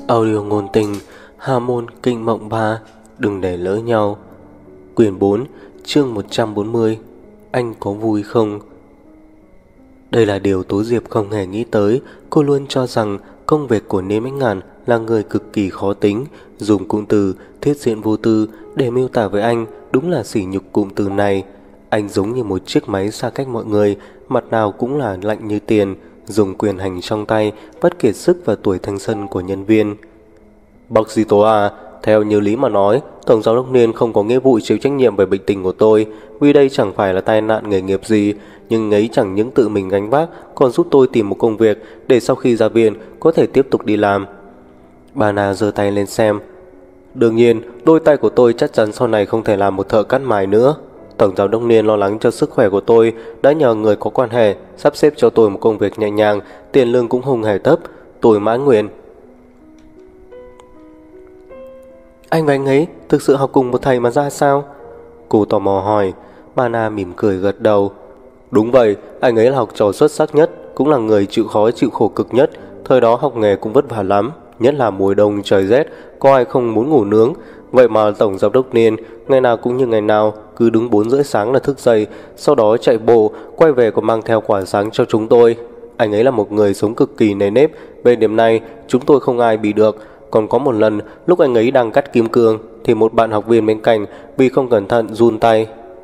Audio ngôn tình, Hà môn kinh mộng 3, đừng để lỡ nhau. Quyển 4, chương 140. Anh có vui không? Đây là điều Tố Diệp không hề nghĩ tới. Cô luôn cho rằng công việc của Niêm Ánh Ngàn là người cực kỳ khó tính. Dùng cụm từ thiết diện vô tư để miêu tả với anh đúng là sỉ nhục cụm từ này. Anh giống như một chiếc máy xa cách mọi người, mặt nào cũng là lạnh như tiền, dùng quyền hành trong tay, vắt kiệt sức và tuổi thanh xuân của nhân viên. Bác sĩ Tố à, theo như lý mà nói, Tổng giám đốc Niên không có nghĩa vụ chịu trách nhiệm về bệnh tình của tôi, vì đây chẳng phải là tai nạn nghề nghiệp gì, nhưng ấy chẳng những tự mình gánh vác, còn giúp tôi tìm một công việc để sau khi ra viện có thể tiếp tục đi làm. Bà Na giơ tay lên xem. Đương nhiên, đôi tay của tôi chắc chắn sau này không thể làm một thợ cắt mài nữa. Tổng giám đốc Niên lo lắng cho sức khỏe của tôi, đã nhờ người có quan hệ sắp xếp cho tôi một công việc nhẹ nhàng, tiền lương cũng không hề thấp. Tôi mãn nguyện. Anh và anh ấy thực sự học cùng một thầy mà ra sao? Cô tò mò hỏi. Bà Na mỉm cười gật đầu. Đúng vậy, anh ấy là học trò xuất sắc nhất, cũng là người chịu khó chịu khổ cực nhất. Thời đó học nghề cũng vất vả lắm, nhất là mùa đông trời rét, có ai không muốn ngủ nướng. Vậy mà Tổng giám đốc Niên ngày nào cũng như ngày nào, cứ đứng 4 rưỡi sáng là thức dậy, sau đó chạy bộ, quay về còn mang theo quả sáng cho chúng tôi. Anh ấy là một người sống cực kỳ nề nếp, về điểm này chúng tôi không ai bị được. Còn có một lần, lúc anh ấy đang cắt kim cương thì một bạn học viên bên cạnh vì không cẩn thận run tay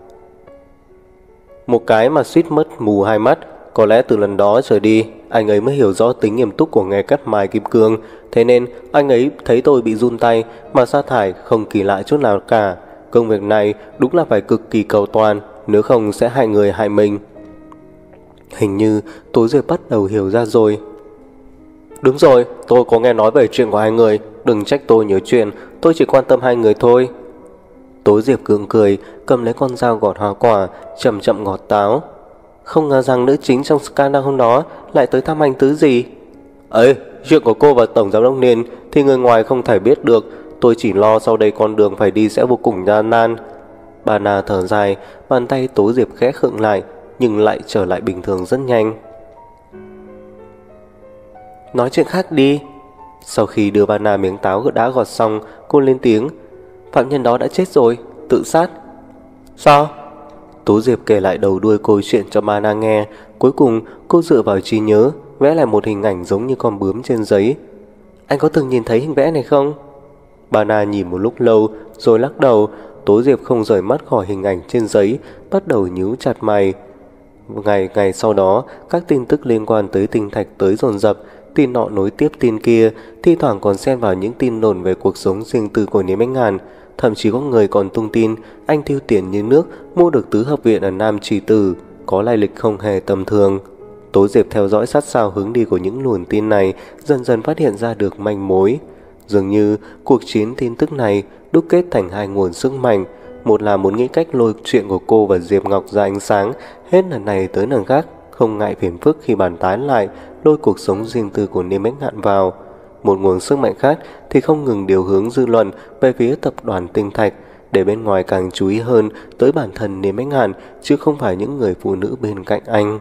một cái mà suýt mất mù hai mắt. Có lẽ từ lần đó trở đi, anh ấy mới hiểu rõ tính nghiêm túc của nghề cắt mài kim cương. Thế nên anh ấy thấy tôi bị run tay mà sa thải không kỳ lạ chút nào cả. Công việc này đúng là phải cực kỳ cầu toàn, nếu không sẽ hại người hại mình. Hình như Tố Diệp bắt đầu hiểu ra rồi. Đúng rồi, tôi có nghe nói về chuyện của hai người. Đừng trách tôi nhiều chuyện, tôi chỉ quan tâm hai người thôi. Tố Diệp gượng cười, cầm lấy con dao gọt hoa quả, chậm chậm gọt táo. Không ngờ rằng nữ chính trong scandal hôm đó lại tới thăm anh Tứ gì. Ấy, chuyện của cô và Tổng giám đốc Niên thì người ngoài không thể biết được. Tôi chỉ lo sau đây con đường phải đi sẽ vô cùng gian nan. Bà Na thở dài, bàn tay Tố Diệp khẽ khựng lại, nhưng lại trở lại bình thường rất nhanh. Nói chuyện khác đi. Sau khi đưa bà Na miếng táo đã gọt xong, cô lên tiếng. Phạm nhân đó đã chết rồi, tự sát. Sao? Tố Diệp kể lại đầu đuôi câu chuyện cho bà Na nghe. Cuối cùng cô dựa vào trí nhớ, vẽ lại một hình ảnh giống như con bướm trên giấy. Anh có từng nhìn thấy hình vẽ này không? Bà Na nhìn một lúc lâu rồi lắc đầu. Tố Diệp không rời mắt khỏi hình ảnh trên giấy, bắt đầu nhíu chặt mày. Ngày sau đó, các tin tức liên quan tới tinh thạch tới dồn dập, tin nọ nối tiếp tin kia, thi thoảng còn xen vào những tin đồn về cuộc sống riêng tư của Niêm Ánh Ngàn. Thậm chí có người còn tung tin anh tiêu tiền như nước mua được tứ hợp viện ở Nam Trì Tử, có lai lịch không hề tầm thường. Tố Diệp theo dõi sát sao hướng đi của những luồng tin này, dần dần phát hiện ra được manh mối. Dường như cuộc chiến tin tức này đúc kết thành hai nguồn sức mạnh. Một là muốn nghĩ cách lôi chuyện của cô và Diệp Ngọc ra ánh sáng, hết lần này tới lần khác, không ngại phiền phức khi bàn tán lại, lôi cuộc sống riêng tư của Niêm Ánh Ngạn vào. Một nguồn sức mạnh khác thì không ngừng điều hướng dư luận về phía tập đoàn Tinh Thạch, để bên ngoài càng chú ý hơn tới bản thân Niêm Ánh Ngạn, chứ không phải những người phụ nữ bên cạnh anh.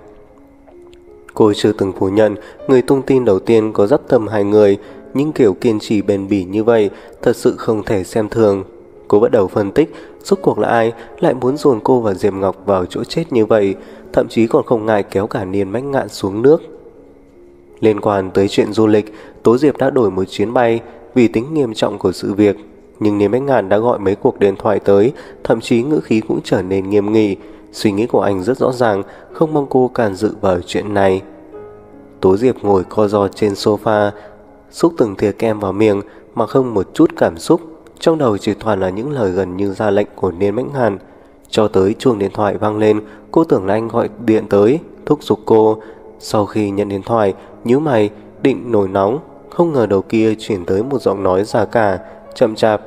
Cô chưa từng phủ nhận người tung tin đầu tiên có dắp tâm hai người, nhưng kiểu kiên trì bền bỉ như vậy thật sự không thể xem thường. Cô bắt đầu phân tích rốt cuộc là ai lại muốn dồn cô và Diệp Ngọc vào chỗ chết như vậy, thậm chí còn không ngại kéo cả Niên Ánh Ngạn xuống nước. Liên quan tới chuyện du lịch, Tố Diệp đã đổi một chuyến bay vì tính nghiêm trọng của sự việc, nhưng Niêm Ánh Ngạn đã gọi mấy cuộc điện thoại tới, thậm chí ngữ khí cũng trở nên nghiêm nghị. Suy nghĩ của anh rất rõ ràng, không mong cô can dự vào chuyện này. Tố Diệp ngồi co ro trên sofa, xúc từng thìa kem vào miệng mà không một chút cảm xúc, trong đầu chỉ toàn là những lời gần như ra lệnh của Niên Ánh Ngạn. Cho tới chuông điện thoại vang lên, cô tưởng là anh gọi điện tới, thúc giục cô. Sau khi nhận điện thoại, nhíu mày, định nổi nóng, không ngờ đầu kia chuyển tới một giọng nói già cả, chậm chạp.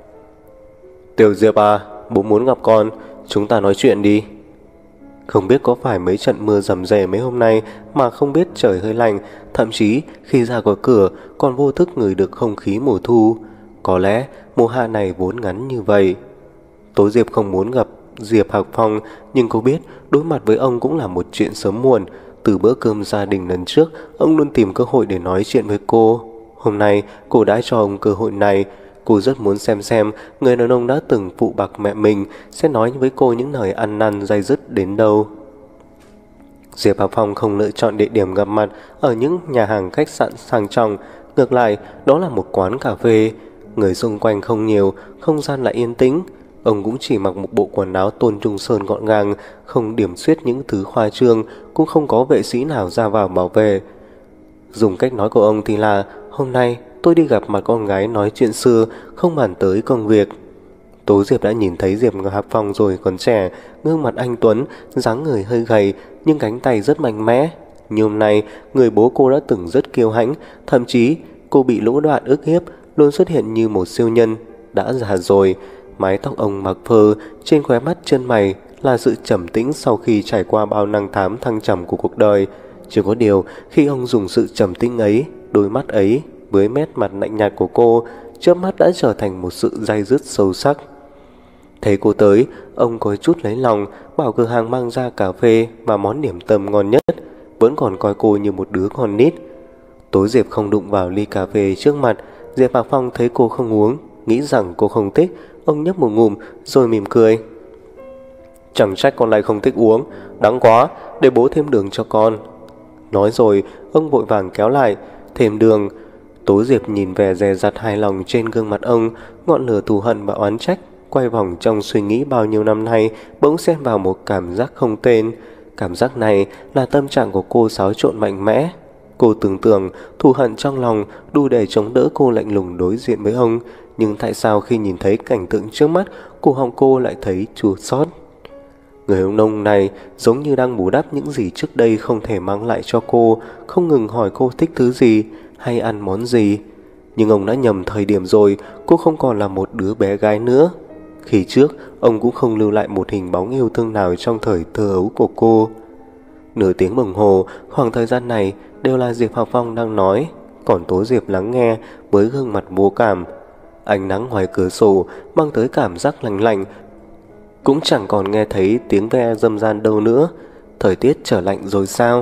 Tiểu Diệp à, bố muốn gặp con, chúng ta nói chuyện đi. Không biết có phải mấy trận mưa rầm rề mấy hôm nay mà không biết trời hơi lạnh, thậm chí khi ra khỏi cửa còn vô thức ngửi được không khí mùa thu. Có lẽ mùa hạ này vốn ngắn như vậy. Tố Diệp không muốn gặp Diệp Hạc Phong, nhưng cô biết đối mặt với ông cũng là một chuyện sớm muộn. Từ bữa cơm gia đình lần trước, ông luôn tìm cơ hội để nói chuyện với cô. Hôm nay cô đã cho ông cơ hội này. Cô rất muốn xem người đàn ông đã từng phụ bạc mẹ mình sẽ nói với cô những lời ăn năn day dứt đến đâu. Diệp Hạo Phong không lựa chọn địa điểm gặp mặt ở những nhà hàng khách sạn sang trọng. Ngược lại, đó là một quán cà phê. Người xung quanh không nhiều, không gian lại yên tĩnh. Ông cũng chỉ mặc một bộ quần áo Tôn Trung Sơn gọn gàng, không điểm xuyết những thứ khoa trương, cũng không có vệ sĩ nào ra vào bảo vệ. Dùng cách nói của ông thì là: hôm nay tôi đi gặp mặt con gái nói chuyện xưa, không bàn tới công việc. Tố Diệp đã nhìn thấy Diệp Hạo Phong rồi còn trẻ, gương mặt anh tuấn, dáng người hơi gầy nhưng cánh tay rất mạnh mẽ. Như hôm nay, người bố cô đã từng rất kiêu hãnh, thậm chí cô bị lũ đoạn ức hiếp, luôn xuất hiện như một siêu nhân. Đã già rồi, mái tóc ông mặc phơ, trên khóe mắt chân mày là sự trầm tĩnh sau khi trải qua bao năm tháng thăng trầm của cuộc đời. Chỉ có điều, khi ông dùng sự trầm tĩnh ấy, đôi mắt ấy với nét mặt lạnh nhạt của cô, chớp mắt đã trở thành một sự day dứt sâu sắc. Thấy cô tới, ông có chút lấy lòng, bảo cửa hàng mang ra cà phê và món điểm tâm ngon nhất, vẫn còn coi cô như một đứa con nít. Tố Diệp không đụng vào ly cà phê trước mặt. Diệp Hạo Phong thấy cô không uống, nghĩ rằng cô không thích, ông nhấp một ngụm rồi mỉm cười. Chẳng trách con lại không thích uống, đắng quá, để bố thêm đường cho con. Nói rồi, ông vội vàng kéo lại, thêm đường. Tố Diệp nhìn vẻ dè dặt hài lòng trên gương mặt ông, ngọn lửa thù hận và oán trách quay vòng trong suy nghĩ bao nhiêu năm nay bỗng xen vào một cảm giác không tên. Cảm giác này là tâm trạng của cô xáo trộn mạnh mẽ. Cô tưởng tượng thù hận trong lòng đủ để chống đỡ cô lạnh lùng đối diện với ông, nhưng tại sao khi nhìn thấy cảnh tượng trước mắt, cổ họng cô lại thấy chua xót. Người đàn ông này giống như đang bù đắp những gì trước đây không thể mang lại cho cô, không ngừng hỏi cô thích thứ gì hay ăn món gì. Nhưng ông đã nhầm thời điểm rồi, cô không còn là một đứa bé gái nữa. Khi trước, ông cũng không lưu lại một hình bóng yêu thương nào trong thời thơ ấu của cô. Nửa tiếng đồng hồ, khoảng thời gian này đều là Diệp Hạo Phong đang nói, còn Tố Diệp lắng nghe với gương mặt vô cảm. Ánh nắng ngoài cửa sổ mang tới cảm giác lạnh lạnh, cũng chẳng còn nghe thấy tiếng ve râm ran đâu nữa. Thời tiết trở lạnh rồi sao?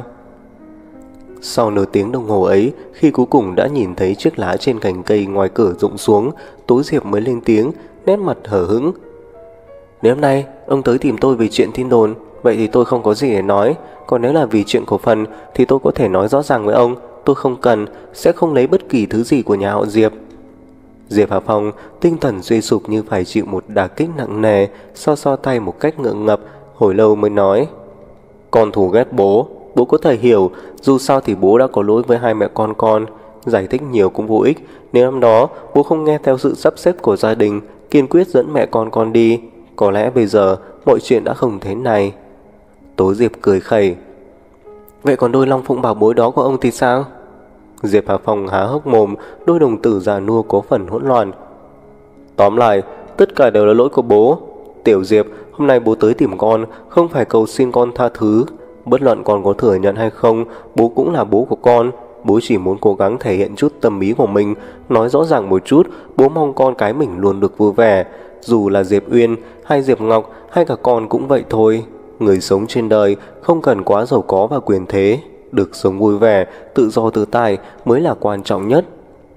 Sau nửa tiếng đồng hồ ấy, khi cuối cùng đã nhìn thấy chiếc lá trên cành cây ngoài cửa rụng xuống, Tố Diệp mới lên tiếng, nét mặt hờ hững. Nếu hôm nay ông tới tìm tôi vì chuyện tin đồn, vậy thì tôi không có gì để nói. Còn nếu là vì chuyện cổ phần thì tôi có thể nói rõ ràng với ông, tôi không cần, sẽ không lấy bất kỳ thứ gì của nhà họ Diệp. Diệp Hạo Phong tinh thần suy sụp như phải chịu một đả kích nặng nề, so tay một cách ngượng ngập, hồi lâu mới nói. Con thù ghét bố, bố có thể hiểu, dù sao thì bố đã có lỗi với hai mẹ con. Giải thích nhiều cũng vô ích. Nếu năm đó bố không nghe theo sự sắp xếp của gia đình, kiên quyết dẫn mẹ con đi, có lẽ bây giờ mọi chuyện đã không thế này. Tố Diệp cười khẩy. Vậy còn đôi long phụng bảo bối đó của ông thì sao? Diệp Hạo Phong há hốc mồm, đôi đồng tử già nua có phần hỗn loạn. Tóm lại, tất cả đều là lỗi của bố. Tiểu Diệp, hôm nay bố tới tìm con, không phải cầu xin con tha thứ. Bất luận con có thừa nhận hay không, bố cũng là bố của con. Bố chỉ muốn cố gắng thể hiện chút tâm ý của mình, nói rõ ràng một chút, bố mong con cái mình luôn được vui vẻ. Dù là Diệp Uyên hay Diệp Ngọc hay cả con cũng vậy thôi. Người sống trên đời không cần quá giàu có và quyền thế, được sống vui vẻ, tự do tự tại mới là quan trọng nhất.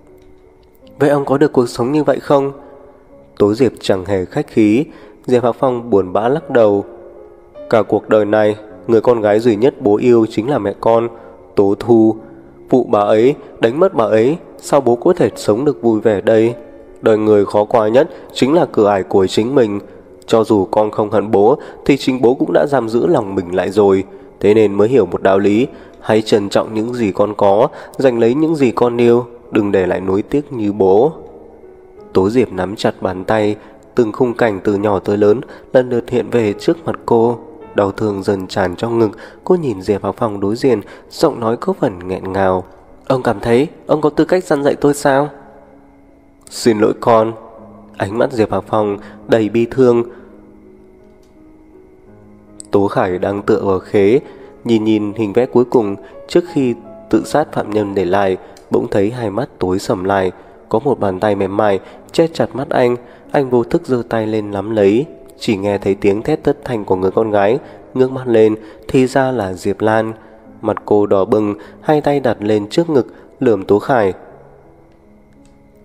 Vậy ông có được cuộc sống như vậy không? Tố Diệp chẳng hề khách khí. Diệp Hạo Phong buồn bã lắc đầu. Cả cuộc đời này, người con gái duy nhất bố yêu chính là mẹ con, Tố Thu. Vụ bà ấy, đánh mất bà ấy, sao bố có thể sống được vui vẻ đây? Đời người khó qua nhất chính là cửa ải của chính mình. Cho dù con không hận bố, thì chính bố cũng đã giam giữ lòng mình lại rồi. Thế nên mới hiểu một đạo lý, hãy trân trọng những gì con có, giành lấy những gì con yêu, đừng để lại nuối tiếc như bố. Tố Diệp nắm chặt bàn tay, từng khung cảnh từ nhỏ tới lớn lần lượt hiện về trước mặt cô. Đau thương dần tràn trong ngực. Cô nhìn Diệp Hạo Phong đối diện, giọng nói có phần nghẹn ngào. Ông cảm thấy ông có tư cách dăn dạy tôi sao? Xin lỗi con. Ánh mắt Diệp Hạo Phong đầy bi thương. Tố Khải đang tựa vào khế, nhìn hình vẽ cuối cùng trước khi tự sát phạm nhân để lại, bỗng thấy hai mắt tối sầm lại. Có một bàn tay mềm mại che chặt mắt anh vô thức giơ tay lên nắm lấy. Chỉ nghe thấy tiếng thét thất thanh của người con gái, ngước mắt lên thì ra là Diệp Lan. Mặt cô đỏ bừng, hai tay đặt lên trước ngực, lườm Tố Khải.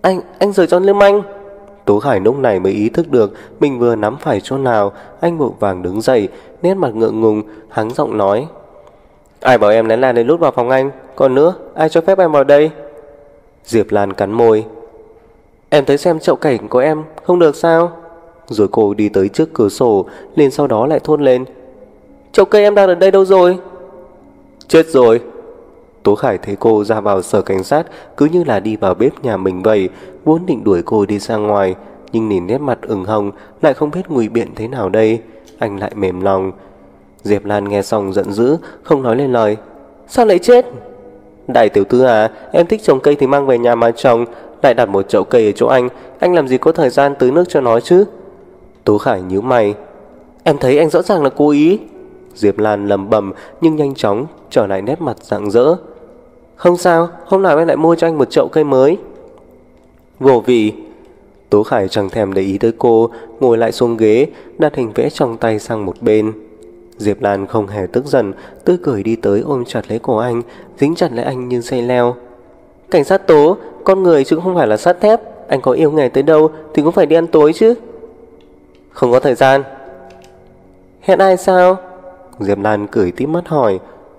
Anh rời cho Liêm Anh. Tố Khải lúc này mới ý thức được mình vừa nắm phải chỗ nào. Anh vội vàng đứng dậy, nét mặt ngượng ngùng, hắng giọng nói: Ai bảo em lén lén đến lút vào phòng anh? Còn nữa, ai cho phép em vào đây? Diệp Lan cắn môi: Em tới xem chậu cảnh của em không được sao? Rồi cô đi tới trước cửa sổ, liền sau đó lại thốt lên: Chậu cây em đang ở đây đâu rồi? Chết rồi. Tố Khải thấy cô ra vào sở cảnh sát cứ như là đi vào bếp nhà mình vậy, vốn định đuổi cô đi ra ngoài, nhưng nhìn nét mặt ửng hồng, lại không biết ngụy biện thế nào đây. Anh lại mềm lòng. Diệp Lan nghe xong giận dữ, không nói lên lời. Sao lại chết? Đại tiểu thư à, em thích trồng cây thì mang về nhà mà trồng, lại đặt một chậu cây ở chỗ anh làm gì có thời gian tưới nước cho nó chứ? Tố Khải nhíu mày. Em thấy anh rõ ràng là cố ý. Diệp Lan lẩm bẩm nhưng nhanh chóng trở lại nét mặt rạng rỡ. Không sao, hôm nào em lại mua cho anh một chậu cây mới. Vô vị. Tố Khải chẳng thèm để ý tới cô, ngồi lại xuống ghế, đặt hình vẽ trong tay sang một bên. Diệp Lan không hề tức giận, tươi cười đi tới ôm chặt lấy cổ anh, dính chặt lấy anh như dây leo. Cảnh sát Tố, con người chứ không phải là sắt thép, anh có yêu nghề tới đâu thì cũng phải đi ăn tối chứ. Không có thời gian. Hẹn ai sao? Diệp Lan cười tít mắt hỏi.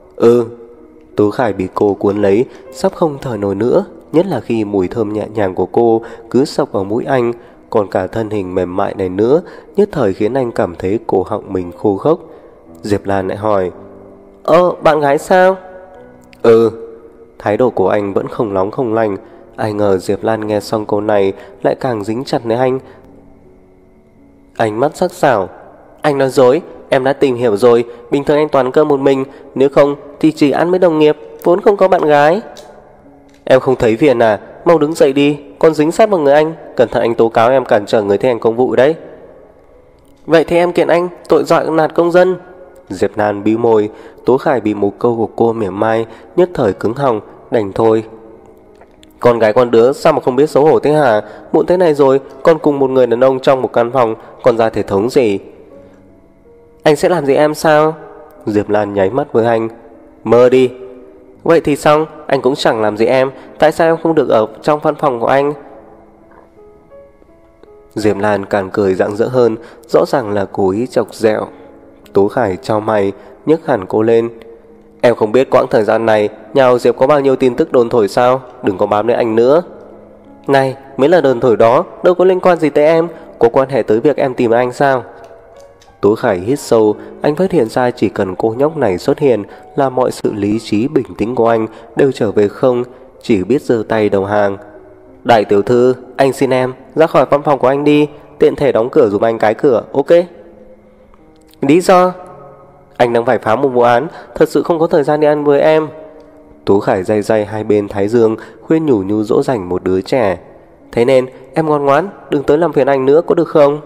Tố Khải bị cô cuốn lấy, sắp không thở nổi nữa, nhất là khi mùi thơm nhẹ nhàng của cô cứ xộc vào mũi anh, còn cả thân hình mềm mại này nữa, nhất thời khiến anh cảm thấy cổ họng mình khô khốc. Diệp Lan lại hỏi: Bạn gái sao? Thái độ của anh vẫn không nóng không lạnh. Ai ngờ Diệp Lan nghe xong câu này lại càng dính chặt lấy anh. Ánh mắt sắc sảo: Anh nói dối, em đã tìm hiểu rồi, bình thường anh toàn cơm một mình, nếu không thì chỉ ăn với đồng nghiệp, vốn không có bạn gái. Em không thấy phiền à? Mau đứng dậy đi, còn dính sát vào người anh, cẩn thận anh tố cáo em cản trở người thi hành công vụ đấy. Vậy thì em kiện anh tội dọa nạt công dân. Diệp Lan bĩu môi. Tố Khải bị một câu của cô mỉa mai, nhất thời cứng họng, đành thôi. Con gái con đứa sao mà không biết xấu hổ thế hả? Muộn thế này rồi, còn cùng một người đàn ông trong một căn phòng, còn ra thể thống gì? Anh sẽ làm gì em sao? Diệp Lan nháy mắt với anh. Mơ đi. Vậy thì xong, anh cũng chẳng làm gì em, tại sao em không được ở trong văn phòng của anh? Diệp Lan càng cười rạng rỡ hơn, rõ ràng là cố ý chọc ghẹo. Tố Khải chau mày, nhấc hẳn cô lên. Em không biết quãng thời gian này nhà Diệp có bao nhiêu tin tức đồn thổi sao? Đừng có bám lấy anh nữa. Này, mấy là đồn thổi đó đâu có liên quan gì tới em, có quan hệ tới việc em tìm anh sao? Tố Khải hít sâu, anh phát hiện ra chỉ cần cô nhóc này xuất hiện là mọi sự lý trí bình tĩnh của anh đều trở về không, chỉ biết giơ tay đầu hàng. Đại tiểu thư, anh xin em ra khỏi văn phòng của anh đi, tiện thể đóng cửa giùm anh cái cửa, ok? Lý do? Anh đang phải phá một vụ án, thật sự không có thời gian đi ăn với em. Tố Khải day day hai bên thái dương, khuyên nhủ như dỗ dành một đứa trẻ. Thế nên em ngoan ngoãn, đừng tới làm phiền anh nữa có được không?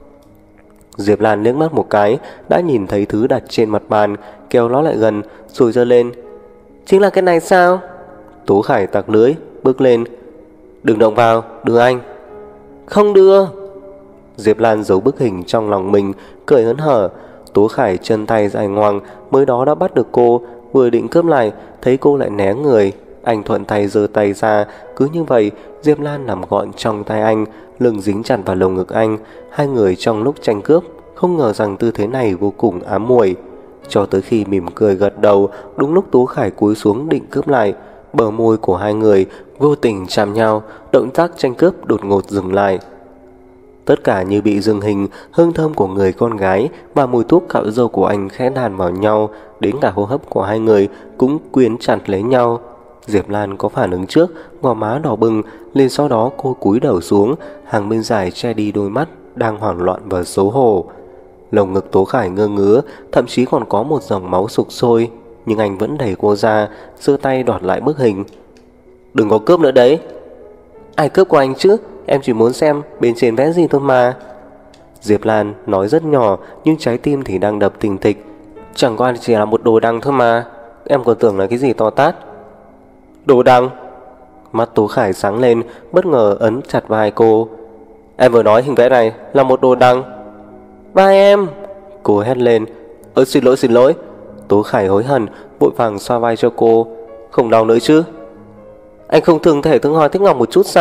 Diệp Lan liếc mắt một cái, đã nhìn thấy thứ đặt trên mặt bàn, kéo nó lại gần, rồi giơ lên. Chính là cái này sao? Tố Khải tặc lưỡi, bước lên. Đừng động vào, đưa anh. Không đưa. Diệp Lan giấu bức hình trong lòng mình, cười hớn hở. Tố Khải chân tay dài ngoằng, mới đó đã bắt được cô, vừa định cướp lại, thấy cô lại né người. Anh thuận tay giơ tay ra, cứ như vậy Diệp Lan nằm gọn trong tay anh, lưng dính chặt vào lồng ngực anh. Hai người trong lúc tranh cướp, không ngờ rằng tư thế này vô cùng ám muội. Cho tới khi mỉm cười gật đầu, đúng lúc Tố Khải cúi xuống định cướp lại, bờ môi của hai người vô tình chạm nhau, động tác tranh cướp đột ngột dừng lại. Tất cả như bị dừng hình, hương thơm của người con gái và mùi thuốc cạo râu của anh khẽ đàn vào nhau, đến cả hô hấp của hai người cũng quyến chặt lấy nhau. Diệp Lan có phản ứng trước, gò má đỏ bừng, liền sau đó cô cúi đầu xuống, hàng bên dài che đi đôi mắt đang hoảng loạn và xấu hổ. Lồng ngực Tố Khải ngơ ngứa, thậm chí còn có một dòng máu sục sôi, nhưng anh vẫn đẩy cô ra, giơ tay đoạt lại bức hình. Đừng có cướp nữa đấy. Ai cướp của anh chứ? Em chỉ muốn xem bên trên vẽ gì thôi mà. Diệp Lan nói rất nhỏ, nhưng trái tim thì đang đập thình thịch. Chẳng qua chỉ là một đồ đằng thôi mà, em còn tưởng là cái gì to tát. Đồ đằng? Mắt Tố Khải sáng lên, bất ngờ ấn chặt vai cô. Em vừa nói hình vẽ này là một đồ đằng. Vai em! Cô hét lên. Xin lỗi. Tố Khải hối hận, vội vàng xoa vai cho cô. Không đau nữa chứ? Anh không thường thể thương hỏi thích ngọc một chút sao?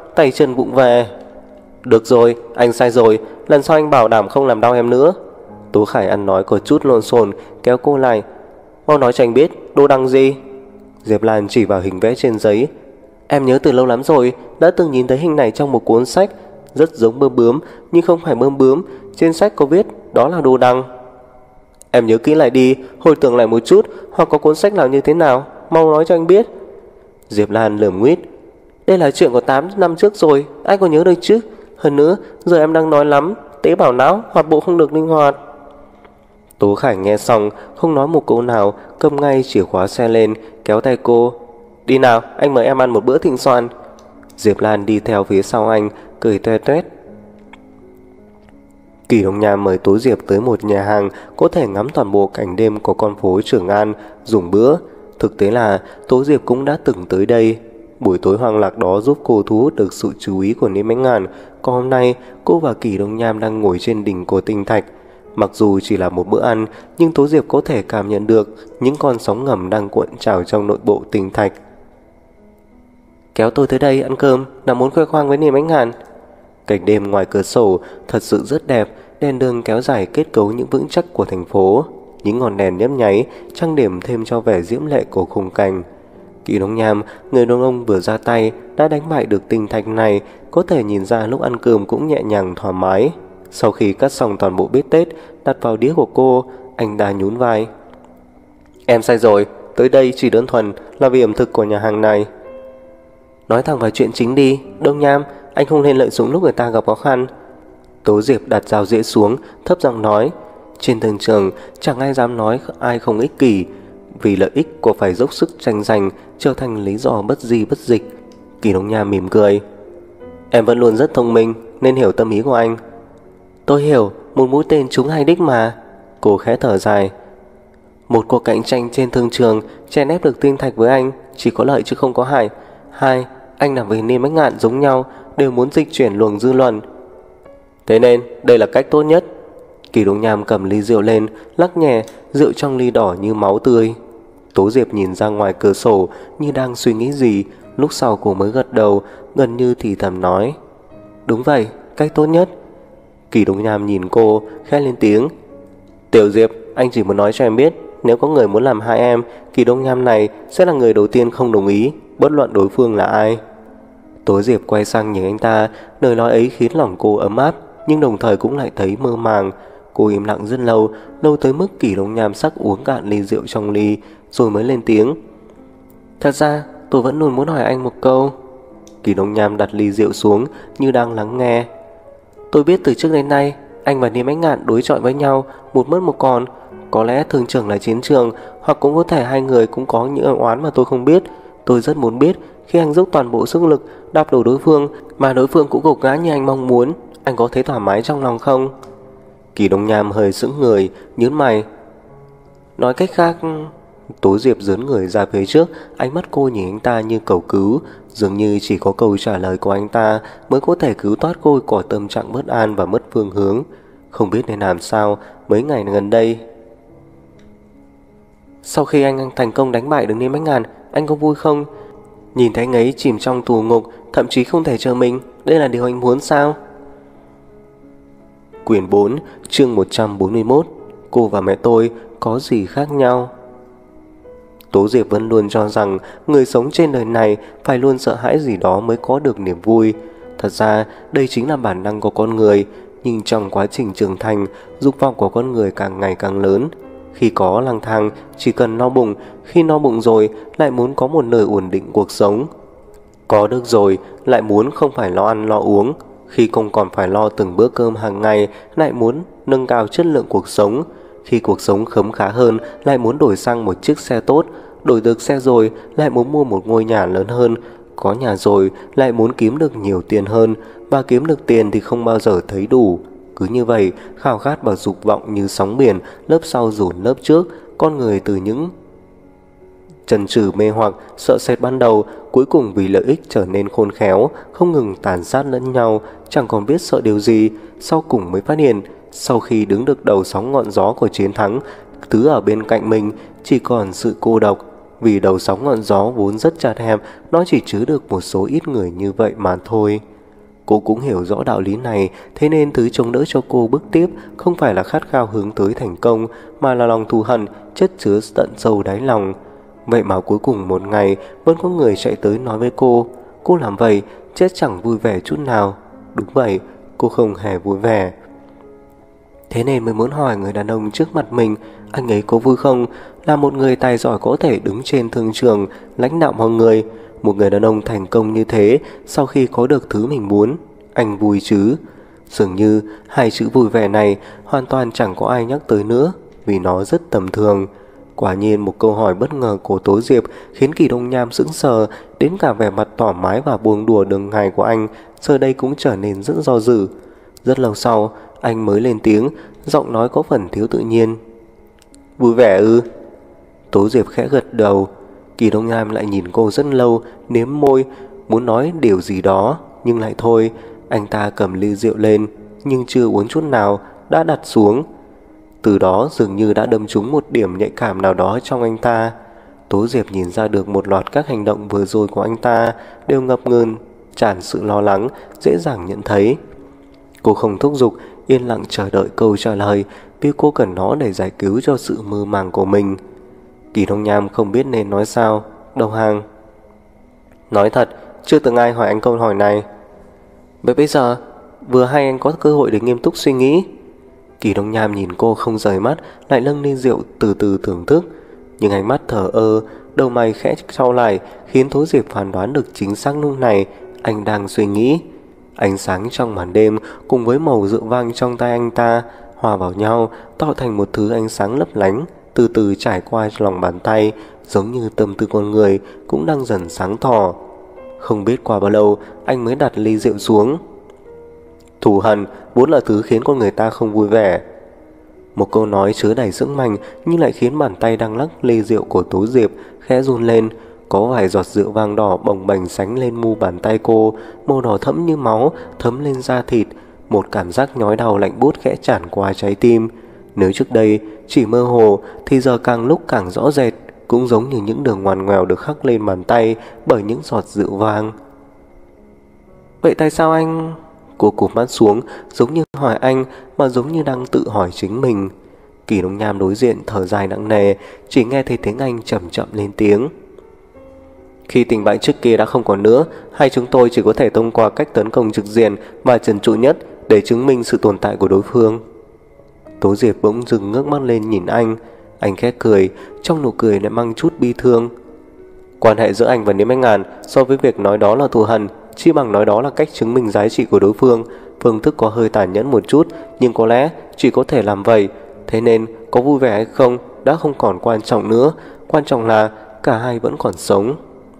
tay chân vụng về. Được rồi, anh sai rồi, lần sau anh bảo đảm không làm đau em nữa. Tố Khải ăn nói có chút lộn xộn, kéo cô lại. Mau nói cho anh biết, đồ đằng gì? Diệp Lan chỉ vào hình vẽ trên giấy. Em nhớ từ lâu lắm rồi, đã từng nhìn thấy hình này trong một cuốn sách, rất giống bướm bướm, nhưng không phải bướm bướm. Trên sách có viết đó là đồ đằng. Em nhớ kỹ lại đi, hồi tưởng lại một chút, hoặc có cuốn sách nào như thế nào, mau nói cho anh biết. Diệp Lan lườm nguyết. Đây là chuyện của 8 năm trước rồi, ai có nhớ được chứ? Hơn nữa, giờ em đang nói lắm, tế bào não, hoạt bộ không được linh hoạt. Tố Khải nghe xong, không nói một câu nào, cầm ngay chìa khóa xe lên, kéo tay cô. Đi nào, anh mời em ăn một bữa thịnh soàn. Diệp Lan đi theo phía sau anh, cười toe toét. Kỳ Đông Nham mời Tố Diệp tới một nhà hàng có thể ngắm toàn bộ cảnh đêm của con phố Trường An dùng bữa. Thực tế là Tố Diệp cũng đã từng tới đây. Buổi tối hoang lạc đó giúp cô thu hút được sự chú ý của Niêm Ánh Ngàn. Còn hôm nay cô và Kỳ Đông Nham đang ngồi trên đỉnh của tinh thạch. Mặc dù chỉ là một bữa ăn, nhưng Tố Diệp có thể cảm nhận được những con sóng ngầm đang cuộn trào trong nội bộ tinh thạch. Kéo tôi tới đây ăn cơm là muốn khoe khoang với Niêm Ánh Ngàn. Cảnh đêm ngoài cửa sổ thật sự rất đẹp, đèn đường kéo dài kết cấu những vững chắc của thành phố. Những ngọn đèn nhấp nháy trang điểm thêm cho vẻ diễm lệ của khung cảnh. Kỳ Đông Nham, người đàn ông vừa ra tay đã đánh bại được tinh thạch này, có thể nhìn ra lúc ăn cơm cũng nhẹ nhàng thoải mái. Sau khi cắt xong toàn bộ bít tết đặt vào đĩa của cô, anh ta nhún vai. Em sai rồi, tới đây chỉ đơn thuần là vì ẩm thực của nhà hàng này. Nói thẳng vào chuyện chính đi, Đông Nham, anh không nên lợi dụng lúc người ta gặp khó khăn. Tố Diệp đặt dao dĩa xuống, thấp giọng nói. Trên thương trường chẳng ai dám nói ai không ích kỷ, vì lợi ích của phải dốc sức tranh giành trở thành lý do bất di bất dịch. Kỳ Đông Nham mỉm cười. Em vẫn luôn rất thông minh nên hiểu tâm ý của anh. Tôi hiểu, một mũi tên trúng hai đích mà. Cô khẽ thở dài. Một cuộc cạnh tranh trên thương trường chèn ép được tinh thạch với anh chỉ có lợi chứ không có hại. Hai, anh làm với Niêm Ánh Ngạn giống nhau, đều muốn dịch chuyển luồng dư luận. Thế nên đây là cách tốt nhất. Kỳ Đông Nham cầm ly rượu lên, lắc nhẹ, rượu trong ly đỏ như máu tươi. Tố Diệp nhìn ra ngoài cửa sổ như đang suy nghĩ gì, lúc sau cô mới gật đầu, gần như thì thầm nói. Đúng vậy, cách tốt nhất. Kỳ Đông Nham nhìn cô, khẽ lên tiếng. Tiểu Diệp, anh chỉ muốn nói cho em biết, nếu có người muốn làm hai em, Kỳ Đông Nham này sẽ là người đầu tiên không đồng ý, bất luận đối phương là ai. Tố Diệp quay sang nhìn anh ta, lời nói ấy khiến lòng cô ấm áp, nhưng đồng thời cũng lại thấy mơ màng. Cô im lặng rất lâu, lâu tới mức Kỳ Đông Nham sắc uống cạn ly rượu trong ly, rồi mới lên tiếng. Thật ra, tôi vẫn luôn muốn hỏi anh một câu. Kỳ Đông Nham đặt ly rượu xuống như đang lắng nghe. Tôi biết từ trước đến nay, anh và Niêm Ánh Ngạn đối chọi với nhau, một mất một còn. Có lẽ thương trường là chiến trường, hoặc cũng có thể hai người cũng có những oán mà tôi không biết. Tôi rất muốn biết, khi anh dốc toàn bộ sức lực đạp đổ đối phương, mà đối phương cũng gục ngã như anh mong muốn, anh có thấy thoải mái trong lòng không? Kỳ Đông Nham hơi sững người, nhướng mày. Nói cách khác... Tố Diệp dướn người ra phía trước, ánh mắt cô nhìn anh ta như cầu cứu, dường như chỉ có câu trả lời của anh ta mới có thể cứu thoát cô khỏi tâm trạng bất an và mất phương hướng. Không biết nên làm sao mấy ngày gần đây. Sau khi anh thành công đánh bại được Niêm Ánh Ngàn, anh có vui không? Nhìn thấy anh ấy chìm trong tù ngục, thậm chí không thể chờ mình, đây là điều anh muốn sao? Quyển 4, chương 141. Cô và mẹ tôi có gì khác nhau? Tố Diệp vẫn luôn cho rằng người sống trên đời này phải luôn sợ hãi gì đó mới có được niềm vui. Thật ra đây chính là bản năng của con người, nhưng trong quá trình trưởng thành, dục vọng của con người càng ngày càng lớn. Khi có lang thang chỉ cần no bụng, khi no bụng rồi lại muốn có một nơi ổn định cuộc sống. Có được rồi lại muốn không phải lo ăn lo uống, khi không còn phải lo từng bữa cơm hàng ngày lại muốn nâng cao chất lượng cuộc sống. Khi cuộc sống khấm khá hơn lại muốn đổi sang một chiếc xe tốt, đổi được xe rồi lại muốn mua một ngôi nhà lớn hơn, có nhà rồi lại muốn kiếm được nhiều tiền hơn, và kiếm được tiền thì không bao giờ thấy đủ. Cứ như vậy, khao khát và dục vọng như sóng biển, lớp sau dồn lớp trước, con người từ những chần chừ mê hoặc, sợ sệt ban đầu, cuối cùng vì lợi ích trở nên khôn khéo, không ngừng tàn sát lẫn nhau, chẳng còn biết sợ điều gì. Sau cùng mới phát hiện, sau khi đứng được đầu sóng ngọn gió của chiến thắng, thứ ở bên cạnh mình chỉ còn sự cô độc. vì đầu sóng ngọn gió vốn rất chật hẹp, nó chỉ chứa được một số ít người như vậy mà thôi. Cô cũng hiểu rõ đạo lý này, thế nên thứ chống đỡ cho cô bước tiếp không phải là khát khao hướng tới thành công, mà là lòng thù hận chất chứa tận sâu đáy lòng. Vậy mà cuối cùng một ngày vẫn có người chạy tới nói với cô làm vậy chết chẳng vui vẻ chút nào. Đúng vậy, cô không hề vui vẻ. Thế nên mới muốn hỏi người đàn ông trước mặt mình, anh ấy có vui không? Là một người tài giỏi có thể đứng trên thương trường, lãnh đạo mọi người. Một người đàn ông thành công như thế, sau khi có được thứ mình muốn, anh vui chứ? Dường như hai chữ vui vẻ này hoàn toàn chẳng có ai nhắc tới nữa, vì nó rất tầm thường. Quả nhiên một câu hỏi bất ngờ của Tố Diệp khiến Kỳ Đông Nham sững sờ, đến cả vẻ mặt thoải mái và buông đùa đường ngày của anh giờ đây cũng trở nên rất do dự. Rất lâu sau, anh mới lên tiếng, giọng nói có phần thiếu tự nhiên. Vui vẻ ư? Tố Diệp khẽ gật đầu. Kỳ Đông Nham lại nhìn cô rất lâu, nếm môi, muốn nói điều gì đó, nhưng lại thôi. Anh ta cầm ly rượu lên, nhưng chưa uống chút nào, đã đặt xuống. Từ đó dường như đã đâm trúng một điểm nhạy cảm nào đó trong anh ta. Tố Diệp nhìn ra được một loạt các hành động vừa rồi của anh ta đều ngập ngừng, tràn sự lo lắng, dễ dàng nhận thấy. Cô không thúc giục, yên lặng chờ đợi câu trả lời, vì cô cần nó để giải cứu cho sự mơ màng của mình. Kỳ Đông Nham không biết nên nói sao, đầu hàng. Nói thật, chưa từng ai hỏi anh câu hỏi này. Vậy bây giờ, vừa hay anh có cơ hội để nghiêm túc suy nghĩ. Kỳ Đông Nham nhìn cô không rời mắt, lại nâng ly rượu từ từ thưởng thức. Nhưng ánh mắt thờ ơ, đầu mày khẽ trao lại, khiến Tố Diệp phán đoán được chính xác lúc này anh đang suy nghĩ. Ánh sáng trong màn đêm cùng với màu rượu vang trong tay anh ta hòa vào nhau, tạo thành một thứ ánh sáng lấp lánh, từ từ trải qua lòng bàn tay, giống như tâm tư con người cũng đang dần sáng tỏ. Không biết qua bao lâu, anh mới đặt ly rượu xuống. Thù hằn vốn là thứ khiến con người ta không vui vẻ. Một câu nói chứa đầy sức mạnh nhưng lại khiến bàn tay đang lắc ly rượu của Tố Diệp khẽ run lên. Có vài giọt rượu vàng đỏ bồng bềnh sánh lên mu bàn tay cô, màu đỏ thẫm như máu thấm lên da thịt. Một cảm giác nhói đau lạnh buốt khẽ tràn qua trái tim. Nếu trước đây chỉ mơ hồ thì giờ càng lúc càng rõ rệt, cũng giống như những đường ngoằn ngoèo được khắc lên bàn tay bởi những giọt rượu vang. Vậy tại sao anh... Cô cụp mắt xuống, giống như hỏi anh mà giống như đang tự hỏi chính mình. Kỳ Đông Nham đối diện thở dài nặng nề, chỉ nghe thấy tiếng anh chậm chậm lên tiếng. Khi tình bạn trước kia đã không còn nữa, hai chúng tôi chỉ có thể thông qua cách tấn công trực diện và trần trụ nhất để chứng minh sự tồn tại của đối phương. Tố Diệp bỗng dừng ngước mắt lên nhìn anh khẽ cười, trong nụ cười lại mang chút bi thương. Quan hệ giữa anh và Niêm Anh Ngàn so với việc nói đó là thù hằn, chỉ bằng nói đó là cách chứng minh giá trị của đối phương. Phương thức có hơi tàn nhẫn một chút, nhưng có lẽ chỉ có thể làm vậy. Thế nên có vui vẻ hay không đã không còn quan trọng nữa, quan trọng là cả hai vẫn còn sống.